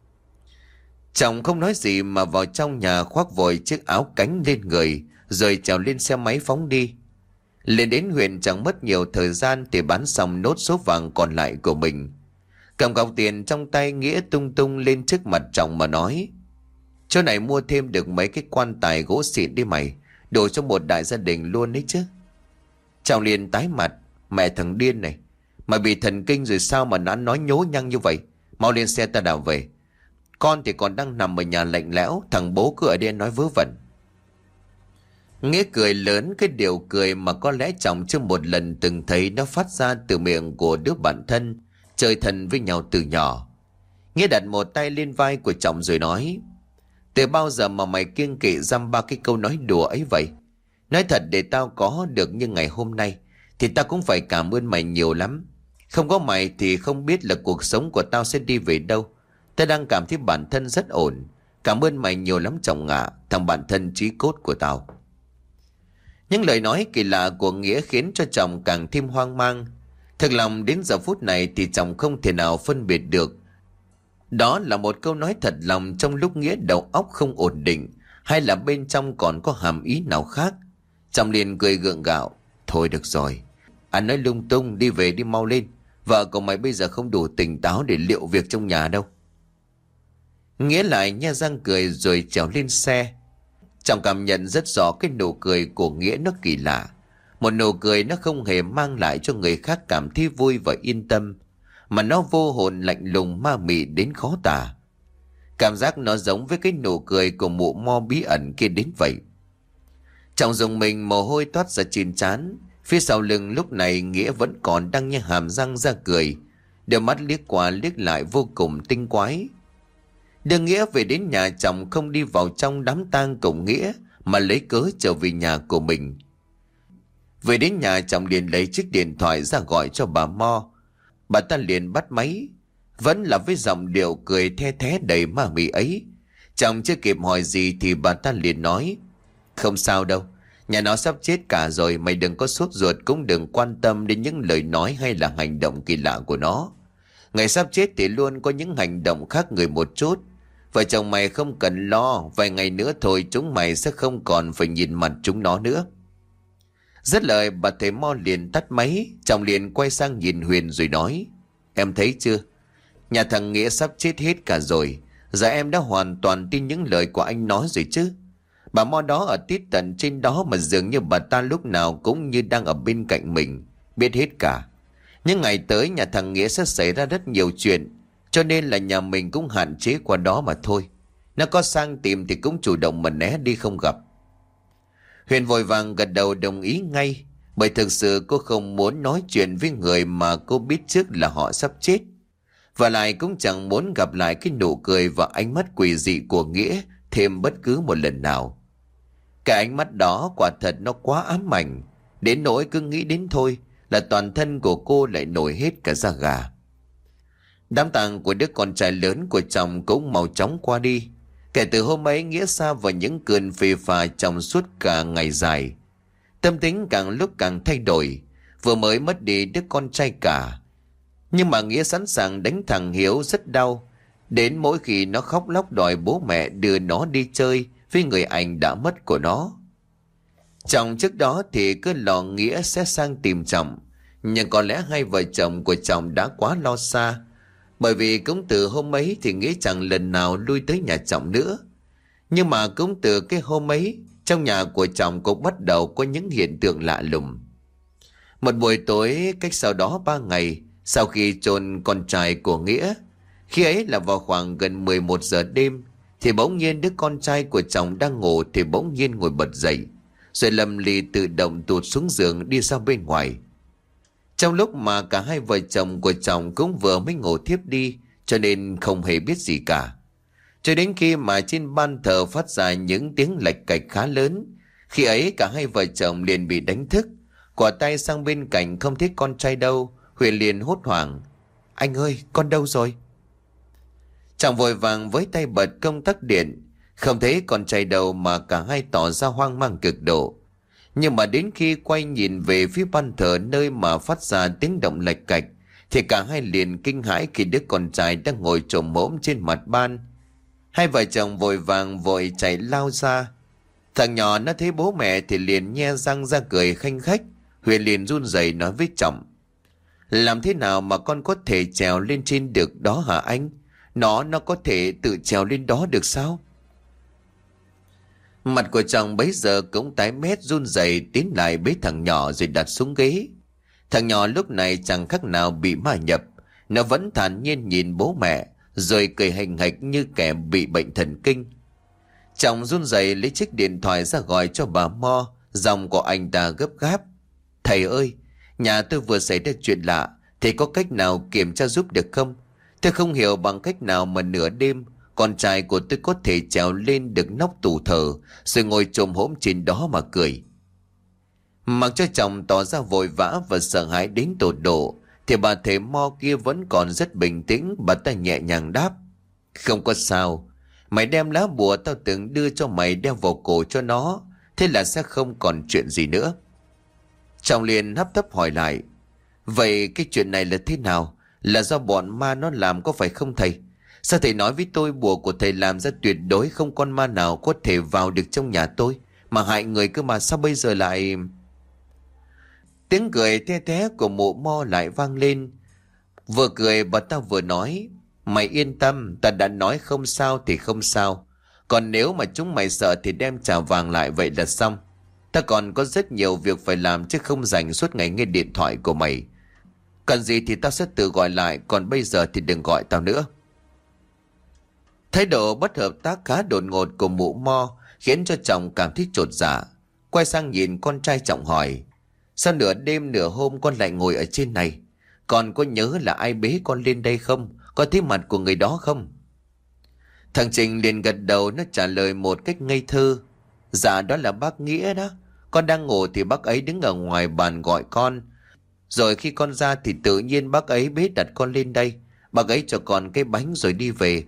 Chồng không nói gì mà vào trong nhà khoác vội chiếc áo cánh lên người, rồi trèo lên xe máy phóng đi. Lên đến huyện chẳng mất nhiều thời gian thì bán xong nốt số vàng còn lại của mình. Cầm cọc tiền trong tay, Nghĩa tung tung lên trước mặt chồng mà nói. Chỗ này mua thêm được mấy cái quan tài gỗ xịn đi mày, đủ cho một đại gia đình luôn đấy chứ. Chồng liền tái mặt. Mẹ thằng điên này, mày bị thần kinh rồi sao mà nó nói nhố nhăng như vậy? Mau lên xe ta đào về. Con thì còn đang nằm ở nhà lạnh lẽo, thằng bố cứ ở đây nói vớ vẩn. Nghĩa cười lớn, cái điều cười mà có lẽ chồng chưa một lần từng thấy nó phát ra từ miệng của đứa bạn thân chơi thân với nhau từ nhỏ. Nghĩa đặt một tay lên vai của chồng rồi nói: từ bao giờ mà mày kiêng kỵ dăm ba cái câu nói đùa ấy vậy? Nói thật, để tao có được như ngày hôm nay thì tao cũng phải cảm ơn mày nhiều lắm. Không có mày thì không biết là cuộc sống của tao sẽ đi về đâu. Tao đang cảm thấy bản thân rất ổn. Cảm ơn mày nhiều lắm chồng ạ, thằng bạn thân chí cốt của tao. Những lời nói kỳ lạ của Nghĩa khiến cho chồng càng thêm hoang mang. Thực lòng đến giờ phút này thì chồng không thể nào phân biệt được đó là một câu nói thật lòng trong lúc Nghĩa đầu óc không ổn định, hay là bên trong còn có hàm ý nào khác. Chồng liền cười gượng gạo: thôi được rồi, anh nói lung tung, đi về đi mau lên. Vợ của mày bây giờ không đủ tỉnh táo để liệu việc trong nhà đâu. Nghĩa lại nhe răng cười rồi trèo lên xe. Chồng cảm nhận rất rõ cái nụ cười của Nghĩa nó kỳ lạ. Một nụ cười nó không hề mang lại cho người khác cảm thấy vui và yên tâm, mà nó vô hồn lạnh lùng ma mị đến khó tả. Cảm giác nó giống với cái nụ cười của mụ mo bí ẩn kia đến vậy. Chồng dùng mình, mồ hôi toát ra trên trán. Phía sau lưng lúc này Nghĩa vẫn còn đang nhe hàm răng ra cười, đôi mắt liếc qua liếc lại vô cùng tinh quái. Đưa Nghĩa về đến nhà, chồng không đi vào trong đám tang cùng Nghĩa mà lấy cớ trở về nhà của mình. Về đến nhà, chồng liền lấy chiếc điện thoại ra gọi cho bà Mo. Bà ta liền bắt máy, vẫn là với giọng điệu cười the thé đầy ma mị ấy. Chồng chưa kịp hỏi gì thì bà ta liền nói: không sao đâu, nhà nó sắp chết cả rồi, mày đừng có sốt ruột, cũng đừng quan tâm đến những lời nói hay là hành động kỳ lạ của nó. Ngày sắp chết thì luôn có những hành động khác người một chút. Vợ chồng mày không cần lo, vài ngày nữa thôi chúng mày sẽ không còn phải nhìn mặt chúng nó nữa. Dứt lời, bà thầy Mo liền tắt máy. Chồng liền quay sang nhìn Huyền rồi nói: em thấy chưa, nhà thằng Nghĩa sắp chết hết cả rồi. Giờ em đã hoàn toàn tin những lời của anh nói rồi chứ. Bà Mo đó ở tít tận trên đó mà dường như bà ta lúc nào cũng như đang ở bên cạnh mình, biết hết cả. Những ngày tới nhà thằng Nghĩa sẽ xảy ra rất nhiều chuyện, cho nên là nhà mình cũng hạn chế qua đó mà thôi. Nó có sang tìm thì cũng chủ động mà né đi không gặp. Huyền vội vàng gật đầu đồng ý ngay, bởi thực sự cô không muốn nói chuyện với người mà cô biết trước là họ sắp chết. Và lại cũng chẳng muốn gặp lại cái nụ cười và ánh mắt quỷ dị của Nghĩa thêm bất cứ một lần nào. Cái ánh mắt đó quả thật nó quá ám ảnh, đến nỗi cứ nghĩ đến thôi là toàn thân của cô lại nổi hết cả da gà. Đám tang của đứa con trai lớn của chồng cũng mau chóng qua đi. Kể từ hôm ấy, Nghĩa sa vào những cơn phì phà trong suốt cả ngày dài. Tâm tính càng lúc càng thay đổi. Vừa mới mất đi đứa con trai cả, nhưng mà Nghĩa sẵn sàng đánh thằng Hiếu rất đau. Đến mỗi khi nó khóc lóc đòi bố mẹ đưa nó đi chơi với người anh đã mất của nó. Chồng trước đó thì cứ lo Nghĩa sẽ sang tìm chồng, nhưng có lẽ hai vợ chồng của chồng đã quá lo xa. Bởi vì cũng từ hôm ấy thì Nghĩa chẳng lần nào lui tới nhà chồng nữa. Nhưng mà cũng từ cái hôm ấy, trong nhà của chồng cũng bắt đầu có những hiện tượng lạ lùng. Một buổi tối cách sau đó ba ngày sau khi chôn con trai của Nghĩa, khi ấy là vào khoảng gần mười một giờ đêm, thì bỗng nhiên đứa con trai của chồng đang ngủ thì bỗng nhiên ngồi bật dậy, rồi lầm lì tự động tụt xuống giường đi ra bên ngoài. Trong lúc mà cả hai vợ chồng của chồng cũng vừa mới ngủ thiếp đi, cho nên không hề biết gì cả. Cho đến khi mà trên ban thờ phát ra những tiếng lạch cạch khá lớn, khi ấy cả hai vợ chồng liền bị đánh thức. Quả tay sang bên cạnh không thấy con trai đâu, Huyền liền hốt hoảng: anh ơi, con đâu rồi? Chàng vội vàng với tay bật công tắc điện, không thấy con trai đâu mà cả hai tỏ ra hoang mang cực độ. Nhưng mà đến khi quay nhìn về phía ban thờ nơi mà phát ra tiếng động lạch cạch, thì cả hai liền kinh hãi khi đứa con trai đang ngồi chồm hổm trên mặt ban. Hai vợ chồng vội vàng vội chạy lao ra. Thằng nhỏ nó thấy bố mẹ thì liền nhe răng ra cười khanh khách. Huyền liền run rẩy nói với chồng: làm thế nào mà con có thể trèo lên trên được đó hả anh? Nó nó có thể tự trèo lên đó được sao? Mặt của chồng bấy giờ cũng tái mét run rẩy tiến lại bế thằng nhỏ rồi đặt xuống ghế. Thằng nhỏ lúc này chẳng khác nào bị ma nhập. Nó vẫn thản nhiên nhìn bố mẹ, rồi cười hình hạch như kẻ bị bệnh thần kinh. Chồng run rẩy lấy chiếc điện thoại ra gọi cho bà Mo. Giọng của anh ta gấp gáp: "Thầy ơi, nhà tôi vừa xảy ra chuyện lạ. Thầy có cách nào kiểm tra giúp được không? Tôi không hiểu bằng cách nào mà nửa đêm con trai của tôi có thể trèo lên được nóc tủ thờ, rồi ngồi chồm hổm trên đó mà cười." Mặc cho chồng tỏ ra vội vã và sợ hãi đến tột độ, thì bà thầy Mo kia vẫn còn rất bình tĩnh. Bà ta nhẹ nhàng đáp: "Không có sao. Mày đem lá bùa tao từng đưa cho mày đeo vào cổ cho nó, thế là sẽ không còn chuyện gì nữa." Chồng liền hấp tấp hỏi lại: "Vậy cái chuyện này là thế nào? Là do bọn ma nó làm có phải không thầy? Sao thầy nói với tôi bùa của thầy làm ra tuyệt đối không con ma nào có thể vào được trong nhà tôi, mà hại người cơ mà, sao bây giờ lại..." Tiếng cười the thé của mụ Mo lại vang lên. Vừa cười bà ta vừa nói: "Mày yên tâm, ta đã nói không sao thì không sao. Còn nếu mà chúng mày sợ thì đem trả vàng lại vậy là xong. Ta còn có rất nhiều việc phải làm chứ không dành suốt ngày nghe điện thoại của mày. Cần gì thì tao sẽ tự gọi lại, còn bây giờ thì đừng gọi tao nữa." Thái độ bất hợp tác khá đột ngột của mụ Mo khiến cho chồng cảm thấy chột dạ. Quay sang nhìn con trai chồng hỏi: "Sao nửa đêm nửa hôm con lại ngồi ở trên này? Con có nhớ là ai bế con lên đây không? Có thấy mặt của người đó không?" Thằng Trình liền gật đầu, nó trả lời một cách ngây thơ: "Dạ đó là bác Nghĩa đó. Con đang ngủ thì bác ấy đứng ở ngoài bàn gọi con. Rồi khi con ra thì tự nhiên bác ấy bế đặt con lên đây. Bác ấy cho con cái bánh rồi đi về."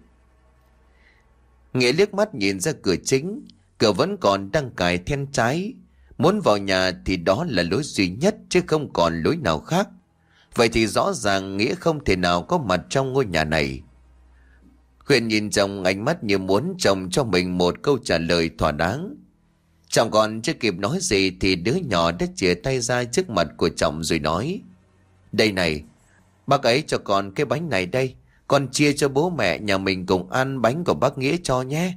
Nghĩa liếc mắt nhìn ra cửa chính. Cửa vẫn còn đang cài then trái. Muốn vào nhà thì đó là lối duy nhất, chứ không còn lối nào khác. Vậy thì rõ ràng Nghĩa không thể nào có mặt trong ngôi nhà này. Huyền nhìn chồng ánh mắt như muốn chồng cho mình một câu trả lời thỏa đáng. Chồng còn chưa kịp nói gì thì đứa nhỏ đã chìa tay ra trước mặt của chồng rồi nói: "Đây này, bác ấy cho con cái bánh này đây. Con chia cho bố mẹ nhà mình cùng ăn bánh của bác Nghĩa cho nhé."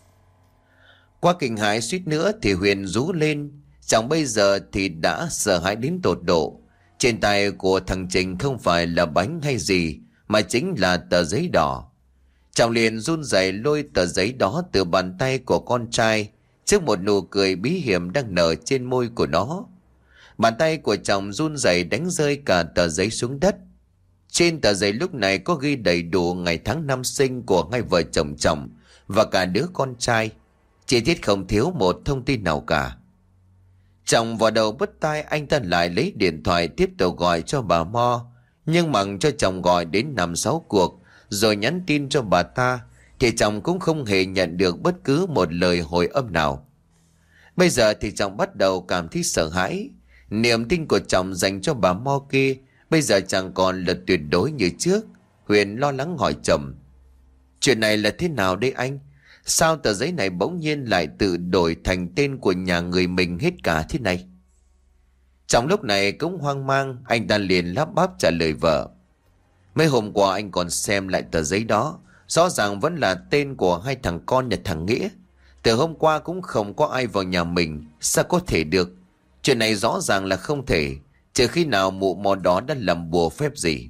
Qua kinh hãi suýt nữa thì Huyền rú lên. Chồng bây giờ thì đã sợ hãi đến tột độ. Trên tay của thằng Trình không phải là bánh hay gì, mà chính là tờ giấy đỏ. Chồng liền run rẩy lôi tờ giấy đó từ bàn tay của con trai, trước một nụ cười bí hiểm đang nở trên môi của nó. Bàn tay của chồng run rẩy đánh rơi cả tờ giấy xuống đất. Trên tờ giấy lúc này có ghi đầy đủ ngày tháng năm sinh của hai vợ chồng chồng và cả đứa con trai. Chi tiết không thiếu một thông tin nào cả. Chồng vào đầu bứt tai, anh ta lại lấy điện thoại tiếp tục gọi cho bà Mo. Nhưng mặc cho chồng gọi đến năm sáu cuộc rồi nhắn tin cho bà ta, thì chồng cũng không hề nhận được bất cứ một lời hồi âm nào. Bây giờ thì chồng bắt đầu cảm thấy sợ hãi. Niềm tin của chồng dành cho bà Mo kia bây giờ chẳng còn là tuyệt đối như trước. Huyền lo lắng hỏi chồng: "Chuyện này là thế nào đây anh? Sao tờ giấy này bỗng nhiên lại tự đổi thành tên của nhà người mình hết cả thế này?" Trong lúc này cũng hoang mang, anh ta liền lắp bắp trả lời vợ: "Mấy hôm qua anh còn xem lại tờ giấy đó, rõ ràng vẫn là tên của hai thằng con nhà thằng Nghĩa. Từ hôm qua cũng không có ai vào nhà mình, sao có thể được? Chuyện này rõ ràng là không thể, trừ khi nào mụ mò đó đã làm bùa phép gì."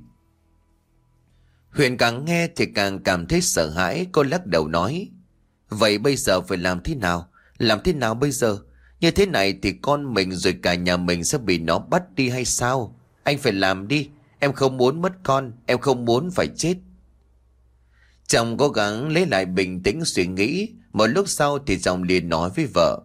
Huyền càng nghe thì càng cảm thấy sợ hãi. Cô lắc đầu nói: "Vậy bây giờ phải làm thế nào? Làm thế nào bây giờ? Như thế này thì con mình rồi cả nhà mình sẽ bị nó bắt đi hay sao? Anh phải làm đi. Em không muốn mất con. Em không muốn phải chết." Chồng cố gắng lấy lại bình tĩnh suy nghĩ. Một lúc sau thì chồng liền nói với vợ: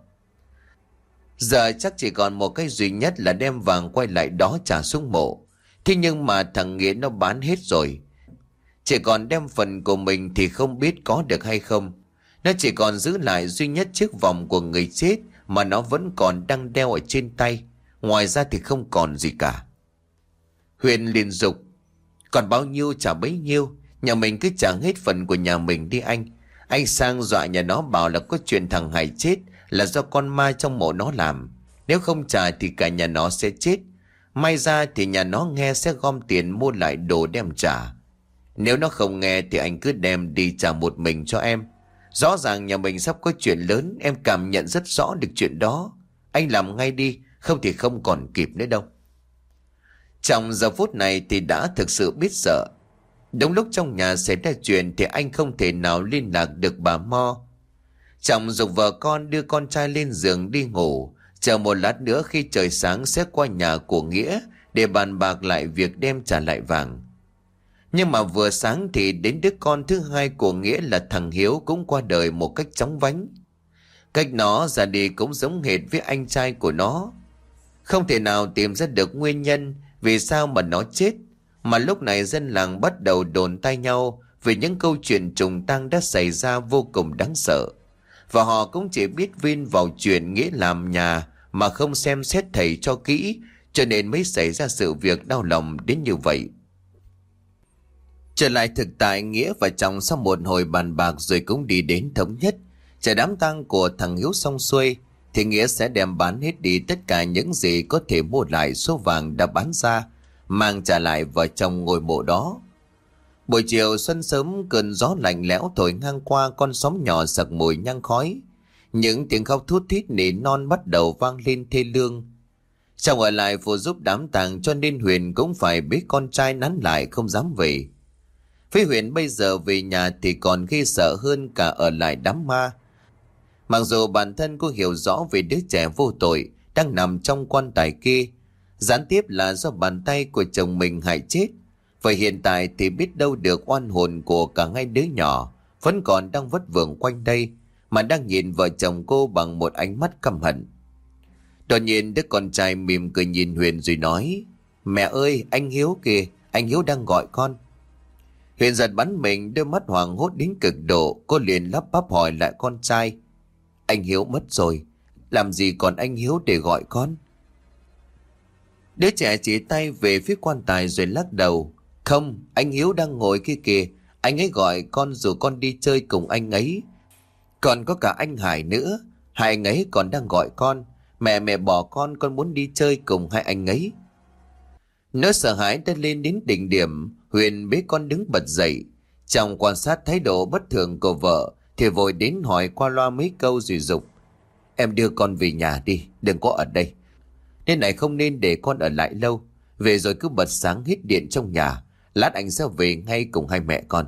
"Giờ chắc chỉ còn một cái duy nhất là đem vàng quay lại đó trả xuống mộ. Thế nhưng mà thằng Nghĩa nó bán hết rồi. Chỉ còn đem phần của mình thì không biết có được hay không. Nó chỉ còn giữ lại duy nhất chiếc vòng của người chết mà nó vẫn còn đang đeo ở trên tay. Ngoài ra thì không còn gì cả." Huyền liền dục: "Còn bao nhiêu trả bấy nhiêu. Nhà mình cứ trả hết phần của nhà mình đi anh. Anh sang dọa nhà nó bảo là có chuyện thằng Hải chết là do con ma trong mộ nó làm. Nếu không trả thì cả nhà nó sẽ chết. May ra thì nhà nó nghe sẽ gom tiền mua lại đồ đem trả. Nếu nó không nghe thì anh cứ đem đi trả một mình cho em. Rõ ràng nhà mình sắp có chuyện lớn, em cảm nhận rất rõ được chuyện đó. Anh làm ngay đi, không thì không còn kịp nữa đâu." Trong giờ phút này thì đã thực sự biết sợ. Đúng lúc trong nhà xảy ra chuyện thì anh không thể nào liên lạc được bà Mo. Trọng giục vợ con đưa con trai lên giường đi ngủ, chờ một lát nữa khi trời sáng sẽ qua nhà của Nghĩa để bàn bạc lại việc đem trả lại vàng. Nhưng mà vừa sáng thì đến đứa con thứ hai của Nghĩa là thằng Hiếu cũng qua đời một cách chóng vánh. Cách nó ra đi cũng giống hệt với anh trai của nó. Không thể nào tìm ra được nguyên nhân vì sao mà nó chết, mà lúc này dân làng bắt đầu đồn tai nhau về những câu chuyện trùng tang đã xảy ra vô cùng đáng sợ. Và họ cũng chỉ biết vin vào chuyện Nghĩa làm nhà mà không xem xét thầy cho kỹ, cho nên mới xảy ra sự việc đau lòng đến như vậy. Trở lại thực tại, Nghĩa và chồng sau một hồi bàn bạc rồi cũng đi đến thống nhất. Chờ đám tang của thằng Hiếu xong xuôi thì Nghĩa sẽ đem bán hết đi tất cả những gì có thể mua lại số vàng đã bán ra, mang trả lại vợ chồng ngôi mộ đó. Buổi chiều xuân sớm, cơn gió lạnh lẽo thổi ngang qua con xóm nhỏ sặc mùi nhang khói. Những tiếng khóc thút thít nỉ non bắt đầu vang lên thê lương. Chồng ở lại phụ giúp đám tang cho nên Huyền cũng phải bế con trai nán lại không dám về. Phía Huyền bây giờ về nhà thì còn ghê sợ hơn cả ở lại đám ma. Mặc dù bản thân cô hiểu rõ về đứa trẻ vô tội đang nằm trong quan tài kia, gián tiếp là do bàn tay của chồng mình hại chết. Và hiện tại thì biết đâu được oan hồn của cả hai đứa nhỏ vẫn còn đang vất vưởng quanh đây, mà đang nhìn vợ chồng cô bằng một ánh mắt căm hận. Đột nhiên đứa con trai mỉm cười nhìn Huyền rồi nói: "Mẹ ơi, anh Hiếu kìa, anh Hiếu đang gọi con." Huyền giật bắn mình, đôi mắt hoảng hốt đến cực độ. Cô liền lắp bắp hỏi lại con trai: "Anh Hiếu mất rồi, làm gì còn anh Hiếu để gọi con?" Đứa trẻ chỉ tay về phía quan tài rồi lắc đầu: "Không, anh Hiếu đang ngồi kia kìa, anh ấy gọi con dù con đi chơi cùng anh ấy. Còn có cả anh Hải nữa, hai anh ấy còn đang gọi con. Mẹ mẹ bỏ con, con muốn đi chơi cùng hai anh ấy." Nỗi sợ hãi đã lên đến đỉnh điểm. Huyền bế con đứng bật dậy. Trong quan sát thái độ bất thường của vợ thì vội đến hỏi qua loa mấy câu rồi dục: "Em đưa con về nhà đi, đừng có ở đây. Nên này không nên để con ở lại lâu. Về rồi cứ bật sáng hết điện trong nhà, lát anh sẽ về ngay cùng hai mẹ con."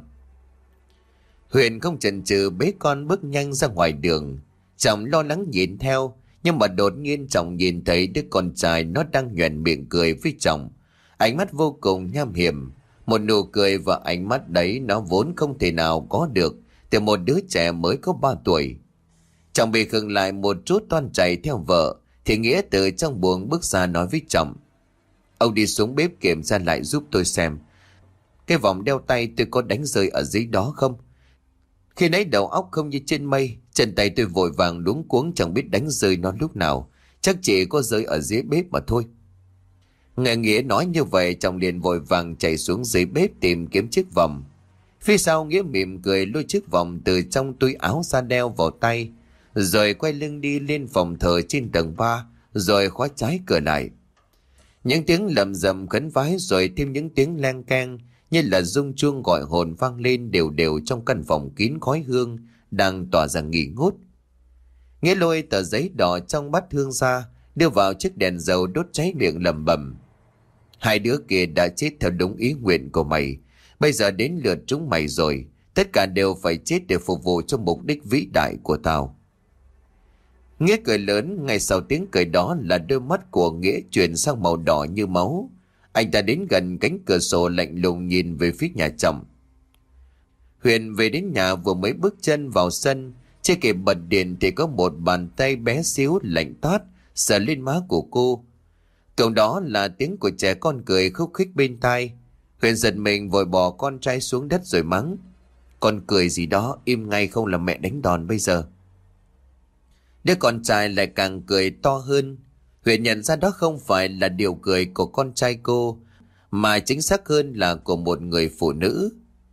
Huyền không chần chừ bế con bước nhanh ra ngoài đường. Chồng lo lắng nhìn theo, nhưng mà đột nhiên chồng nhìn thấy đứa con trai nó đang nhoẻn miệng cười với chồng. Ánh mắt vô cùng nham hiểm. Một nụ cười và ánh mắt đấy nó vốn không thể nào có được từ một đứa trẻ mới có ba tuổi. Chồng bị khựng lại một chút toan chạy theo vợ thì Nghĩa từ trong buồng bước ra nói với chồng: "Ông đi xuống bếp kiểm tra lại giúp tôi xem cái vòng đeo tay tôi có đánh rơi ở dưới đó không. Khi nãy đầu óc không như trên mây, chân tay tôi vội vàng luống cuống chẳng biết đánh rơi nó lúc nào, chắc chỉ có rơi ở dưới bếp mà thôi." Nghe Nghĩa nói như vậy, chồng liền vội vàng chạy xuống dưới bếp tìm kiếm chiếc vòng. Phía sau Nghĩa mỉm cười lôi chiếc vòng từ trong túi áo ra đeo vào tay, rồi quay lưng đi lên phòng thờ trên tầng ba, rồi khóa trái cửa lại. Những tiếng lầm rầm khấn vái rồi thêm những tiếng leng keng như là rung chuông gọi hồn vang lên đều đều trong căn phòng kín khói hương đang tỏa ra nghi ngút. Nghĩa lôi tờ giấy đỏ trong bát hương ra, đưa vào chiếc đèn dầu đốt cháy, miệng lẩm bẩm: "Hai đứa kia đã chết theo đúng ý nguyện của mày. Bây giờ đến lượt chúng mày rồi. Tất cả đều phải chết để phục vụ cho mục đích vĩ đại của tao." Nghĩa cười lớn. Ngay sau tiếng cười đó là đôi mắt của Nghĩa chuyển sang màu đỏ như máu. Anh ta đến gần cánh cửa sổ lạnh lùng nhìn về phía nhà chồng. Huyền về đến nhà vừa mới bước chân vào sân, chưa kịp bật điện thì có một bàn tay bé xíu lạnh toát sờ lên má của cô. Cộng đó là tiếng của trẻ con cười khúc khích bên tai. Huyền giật mình vội bỏ con trai xuống đất rồi mắng: "Con cười gì đó, im ngay không là mẹ đánh đòn bây giờ." Đứa con trai lại càng cười to hơn. Huyền nhận ra đó không phải là điều cười của con trai cô, mà chính xác hơn là của một người phụ nữ.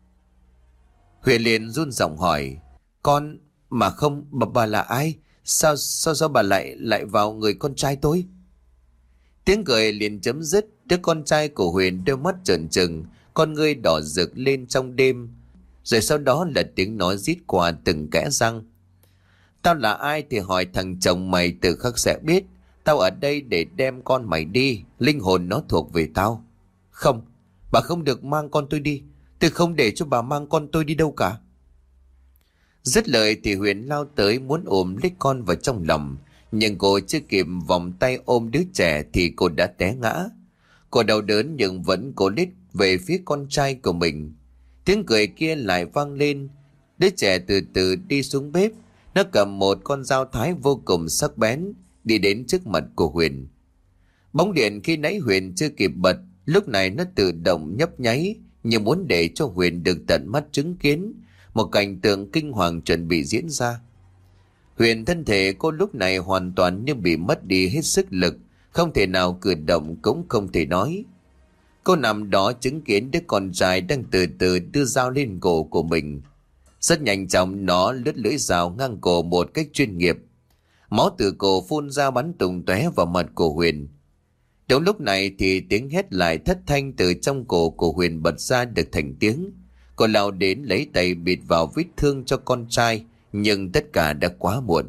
Huyền liền run giọng hỏi: "Con mà không, bà, bà là ai? Sao sao sao bà lại lại vào người con trai tôi?" Tiếng cười liền chấm dứt. Đứa con trai của Huyền đôi mắt trợn trừng, con ngươi đỏ rực lên trong đêm, rồi sau đó là tiếng nói rít qua từng kẽ răng: "Tao là ai thì hỏi thằng chồng mày tự khắc sẽ biết. Tao ở đây để đem con mày đi, linh hồn nó thuộc về tao." Không, bà không được mang con tôi đi. Tôi không để cho bà mang con tôi đi đâu cả. Dứt lời thì Huyền lao tới muốn ôm lấy con vào trong lòng. Nhưng cô chưa kịp vòng tay ôm đứa trẻ thì cô đã té ngã. Cô đau đớn nhưng vẫn cố lết về phía con trai của mình. Tiếng cười kia lại vang lên. Đứa trẻ từ từ đi xuống bếp. Nó cầm một con dao thái vô cùng sắc bén, đi đến trước mặt của Huyền. Bóng điện khi nãy Huyền chưa kịp bật, lúc này nó tự động nhấp nháy, như muốn để cho Huyền được tận mắt chứng kiến một cảnh tượng kinh hoàng chuẩn bị diễn ra. Huyền thân thể cô lúc này hoàn toàn như bị mất đi hết sức lực, không thể nào cử động cũng không thể nói. Cô nằm đó chứng kiến đứa con trai đang từ từ đưa dao lên cổ của mình. Rất nhanh chóng nó lướt lưỡi dao ngang cổ một cách chuyên nghiệp. Máu từ cổ phun ra bắn tung tóe vào mặt của Huyền. Đúng lúc này thì tiếng hét lại thất thanh từ trong cổ của Huyền bật ra được thành tiếng. Cô lao đến lấy tay bịt vào vết thương cho con trai, nhưng tất cả đã quá muộn.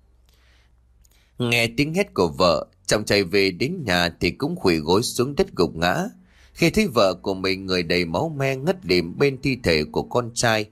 Nghe tiếng hét của vợ, chồng chạy về đến nhà thì cũng khuỵu gối xuống đất gục ngã. Khi thấy vợ của mình người đầy máu me ngất lịm bên thi thể của con trai.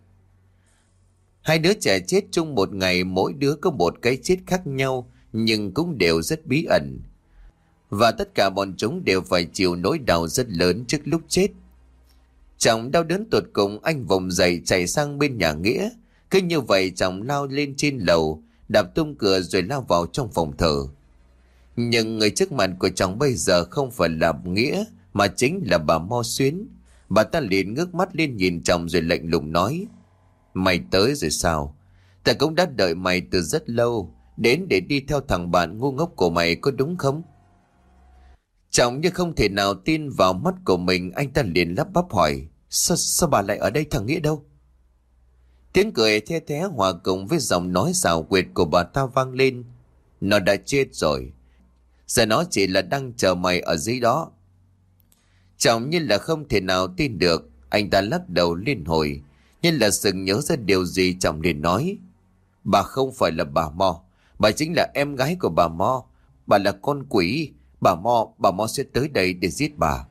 Hai đứa trẻ chết chung một ngày, mỗi đứa có một cái chết khác nhau, nhưng cũng đều rất bí ẩn. Và tất cả bọn chúng đều phải chịu nỗi đau rất lớn trước lúc chết. Chồng đau đớn tột cùng, anh vùng dậy chạy sang bên nhà Nghĩa. Cứ như vậy chồng lao lên trên lầu, đạp tung cửa rồi lao vào trong phòng thờ. Nhưng người trước mặt của chồng bây giờ không phải là Nghĩa, mà chính là bà Mo Xuyến. Bà ta liền ngước mắt lên nhìn chồng rồi lạnh lùng nói: Mày tới rồi sao? Ta cũng đã đợi mày từ rất lâu, đến để đi theo thằng bạn ngu ngốc của mày, có đúng không? Chồng như không thể nào tin vào mắt của mình, anh ta liền lắp bắp hỏi: Sao, sao bà lại ở đây, thằng Nghĩa đâu? Tiếng cười the thé hòa cùng với giọng nói xảo quyệt của bà ta vang lên: Nó đã chết rồi. Giờ nó chỉ là đang chờ mày ở dưới đó. Chồng như là không thể nào tin được, anh ta lắc đầu liên hồi, nhưng là sừng nhớ ra điều gì. Chồng liền nói: Bà không phải là bà Mo, bà chính là em gái của bà Mo. Bà là con quỷ. Bà Mo, bà Mo sẽ tới đây để giết bà.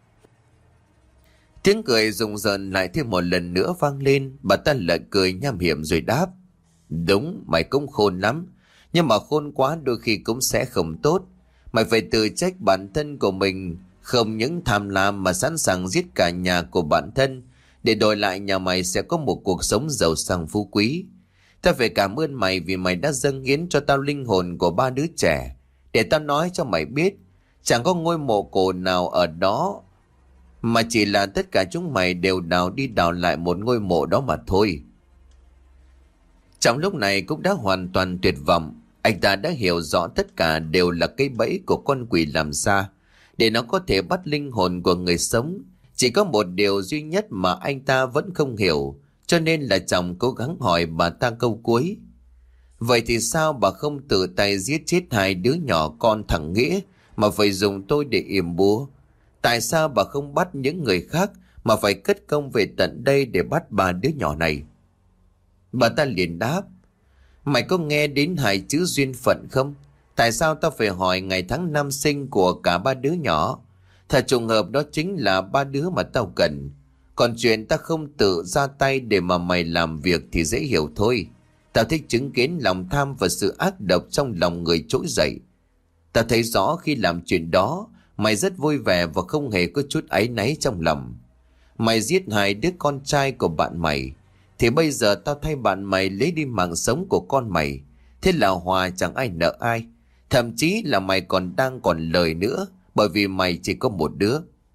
Tiếng cười rùng rợn lại thêm một lần nữa vang lên. Bà ta lại cười nham hiểm rồi đáp: Đúng, mày cũng khôn lắm, nhưng mà khôn quá đôi khi cũng sẽ không tốt. Mày phải tự trách bản thân của mình, không những tham lam mà sẵn sàng giết cả nhà của bản thân để đổi lại nhà mày sẽ có một cuộc sống giàu sang phú quý. Tao phải cảm ơn mày vì mày đã dâng hiến cho tao linh hồn của ba đứa trẻ. Để tao nói cho mày biết, chẳng có ngôi mộ cổ nào ở đó, mà chỉ là tất cả chúng mày đều đào đi đào lại một ngôi mộ đó mà thôi. Trong lúc này cũng đã hoàn toàn tuyệt vọng. Anh ta đã hiểu rõ tất cả đều là cái bẫy của con quỷ làm ra để nó có thể bắt linh hồn của người sống. Chỉ có một điều duy nhất mà anh ta vẫn không hiểu, cho nên là chồng cố gắng hỏi bà ta câu cuối: Vậy thì sao bà không tự tay giết chết hai đứa nhỏ con thằng Nghĩa mà phải dùng tôi để yểm búa? Tại sao bà không bắt những người khác mà phải cất công về tận đây để bắt ba đứa nhỏ này? Bà ta liền đáp: Mày có nghe đến hai chữ duyên phận không? Tại sao tao phải hỏi ngày tháng năm sinh của cả ba đứa nhỏ? Thật trùng hợp đó chính là ba đứa mà tao cần. Còn chuyện ta không tự ra tay để mà mày làm việc thì dễ hiểu thôi. Tao thích chứng kiến lòng tham và sự ác độc trong lòng người trỗi dậy. Tao thấy rõ khi làm chuyện đó, mày rất vui vẻ và không hề có chút áy náy trong lòng. Mày giết hai đứa con trai của bạn mày, thì bây giờ tao thay bạn mày lấy đi mạng sống của con mày. Thế là hòa chẳng ai nợ ai. Thậm chí là mày còn đang còn lời nữa, bởi vì mày chỉ có một đứa.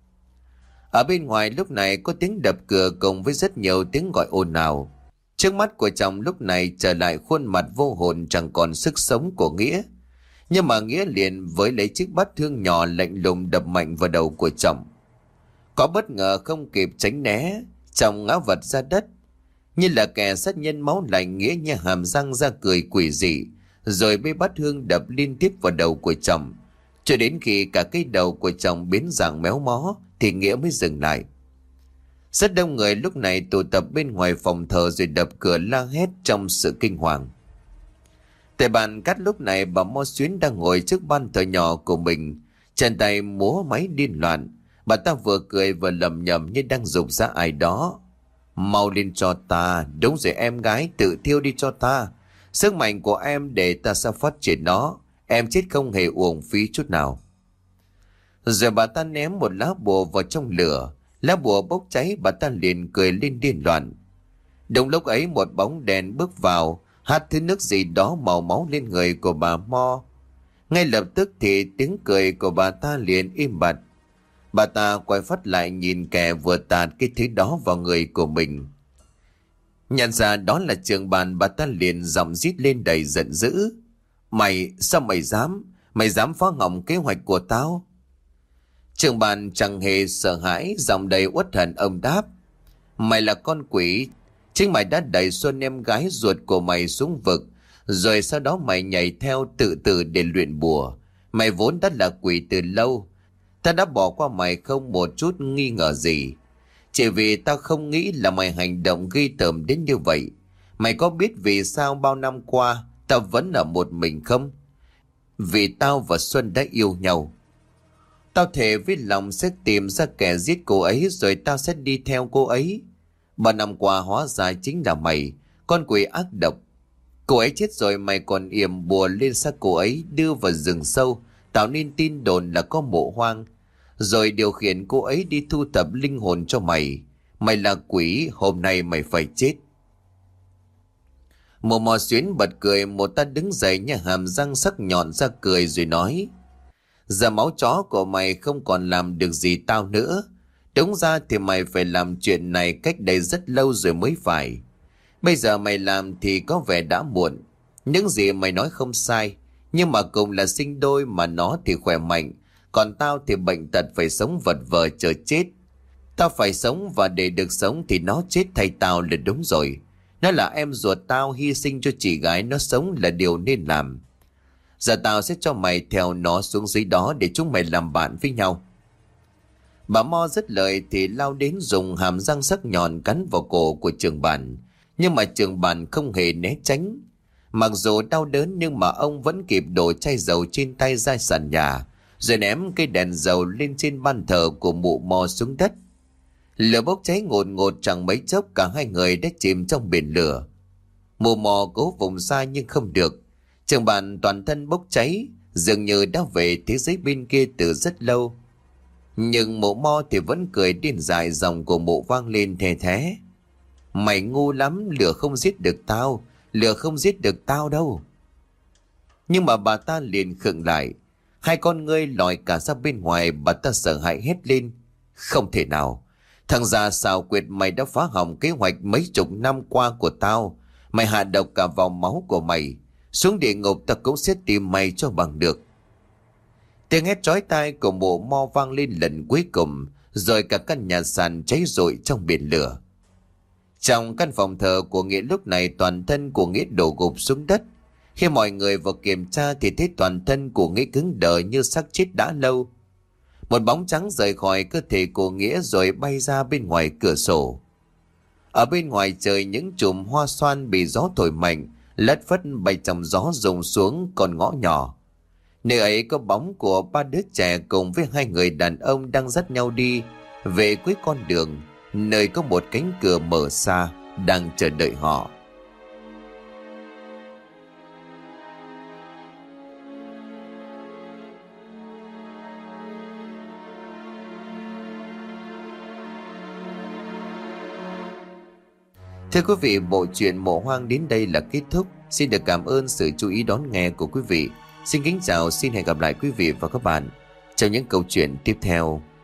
Ở bên ngoài lúc này có tiếng đập cửa cùng với rất nhiều tiếng gọi ồn ào. Trước mắt của chồng lúc này trở lại khuôn mặt vô hồn chẳng còn sức sống của Nghĩa. Nhưng mà Nghĩa liền với lấy chiếc bát thương nhỏ lạnh lùng đập mạnh vào đầu của chồng. Có bất ngờ không kịp tránh né, chồng ngã vật ra đất. Như là kẻ sát nhân máu lạnh, Nghĩa như hàm răng ra cười quỷ dị, rồi bê bát hương đập liên tiếp vào đầu của chồng. Cho đến khi cả cái đầu của chồng biến dạng méo mó thì Nghĩa mới dừng lại. Rất đông người lúc này tụ tập bên ngoài phòng thờ rồi đập cửa la hét trong sự kinh hoàng. Tại bàn cát lúc này bà Mo Xuyến đang ngồi trước ban thờ nhỏ của mình, chân tay múa máy điên loạn. Bà ta vừa cười vừa lầm nhầm như đang giục ra ai đó. Mau lên cho ta, đúng rồi em gái, tự thiêu đi cho ta. Sức mạnh của em để ta sẽ phát triển nó. Em chết không hề uổng phí chút nào. Rồi bà ta ném một lá bùa vào trong lửa. Lá bùa bốc cháy, bà ta liền cười lên điên loạn. Đúng lúc ấy một bóng đèn bước vào, hắt thứ nước gì đó màu máu lên người của bà Mo. Ngay lập tức thì tiếng cười của bà ta liền im bặt. Bà ta quay phát lại nhìn kẻ vừa tạt cái thứ đó vào người của mình. Nhận ra đó là Trường Bàn, bà ta liền giọng rít lên đầy giận dữ. Mày, sao mày dám? Mày dám phá hỏng kế hoạch của tao? Trường Bàn chẳng hề sợ hãi, giọng đầy uất hận ông đáp. Mày là con quỷ, chính mày đã đẩy Xuân em gái ruột của mày xuống vực, rồi sau đó mày nhảy theo tự tử để luyện bùa. Mày vốn đã là quỷ từ lâu. Ta đã bỏ qua mày không một chút nghi ngờ gì. Chỉ vì tao không nghĩ là mày hành động ghê tởm đến như vậy. Mày có biết vì sao bao năm qua tao vẫn ở một mình không? Vì tao và Xuân đã yêu nhau. Tao thề với lòng sẽ tìm ra kẻ giết cô ấy, rồi tao sẽ đi theo cô ấy. Bao năm qua hóa ra chính là mày, con quỷ ác độc. Cô ấy chết rồi mày còn yểm bùa lên xác cô ấy, đưa vào rừng sâu, tạo nên tin đồn là có mộ hoang, rồi điều khiển cô ấy đi thu thập linh hồn cho mày. Mày là quỷ, hôm nay mày phải chết. Mộ Mò Xuyến bật cười, một ta đứng dậy nha, hàm răng sắc nhọn ra cười rồi nói. Giờ máu chó của mày không còn làm được gì tao nữa. Đúng ra thì mày phải làm chuyện này cách đây rất lâu rồi mới phải. Bây giờ mày làm thì có vẻ đã muộn. Những gì mày nói không sai, nhưng mà cùng là sinh đôi mà nó thì khỏe mạnh, còn tao thì bệnh tật phải sống vật vờ chờ chết. Tao phải sống, và để được sống thì nó chết thay tao là đúng rồi. Nó là em ruột tao, hy sinh cho chị gái nó sống là điều nên làm. Giờ tao sẽ cho mày theo nó xuống dưới đó để chúng mày làm bạn với nhau. Bà Mo dứt lời thì lao đến dùng hàm răng sắc nhọn cắn vào cổ của Trường Bàn. Nhưng mà Trường Bàn không hề né tránh. Mặc dù đau đớn nhưng mà ông vẫn kịp đổ chai dầu trên tay ra sàn nhà, rồi ném cây đèn dầu lên trên ban thờ của mụ Mo xuống đất. Lửa bốc cháy ngột ngột, chẳng mấy chốc cả hai người đã chìm trong biển lửa. Mụ Mo cố vùng xa nhưng không được. Trường Bàn toàn thân bốc cháy, dường như đã về thế giới bên kia từ rất lâu. Nhưng mụ Mo thì vẫn cười điên dại, giọng của mụ vang lên the thé. Mày ngu lắm, lửa không giết được tao, lửa không giết được tao đâu. Nhưng mà bà ta liền khựng lại, hai con ngươi lòi cả ra bên ngoài. Bà ta sợ hãi hét lên. Không thể nào, thằng già xào quyệt, mày đã phá hỏng kế hoạch mấy chục năm qua của tao. Mày hạ độc cả vào máu của mày. Xuống địa ngục ta cũng sẽ tìm mày cho bằng được. Tiếng hét chói tai của mụ Mo vang lên lần cuối cùng, rồi cả căn nhà sàn cháy rụi trong biển lửa. Trong căn phòng thờ của Nghĩa lúc này, toàn thân của Nghĩa đổ gục xuống đất. Khi mọi người vào kiểm tra thì thấy toàn thân của Nghĩa cứng đờ như xác chết đã lâu. Một bóng trắng rời khỏi cơ thể của Nghĩa rồi bay ra bên ngoài cửa sổ. Ở bên ngoài trời, những chùm hoa xoan bị gió thổi mạnh lất phất bay trong gió rụng xuống con ngõ nhỏ. Nơi ấy có bóng của ba đứa trẻ cùng với hai người đàn ông đang dắt nhau đi về cuối con đường, nơi có một cánh cửa mở xa đang chờ đợi họ. Thưa quý vị, bộ truyện Mộ Hoang đến đây là kết thúc. Xin được cảm ơn sự chú ý đón nghe của quý vị. Xin kính chào, xin hẹn gặp lại quý vị và các bạn trong những câu chuyện tiếp theo.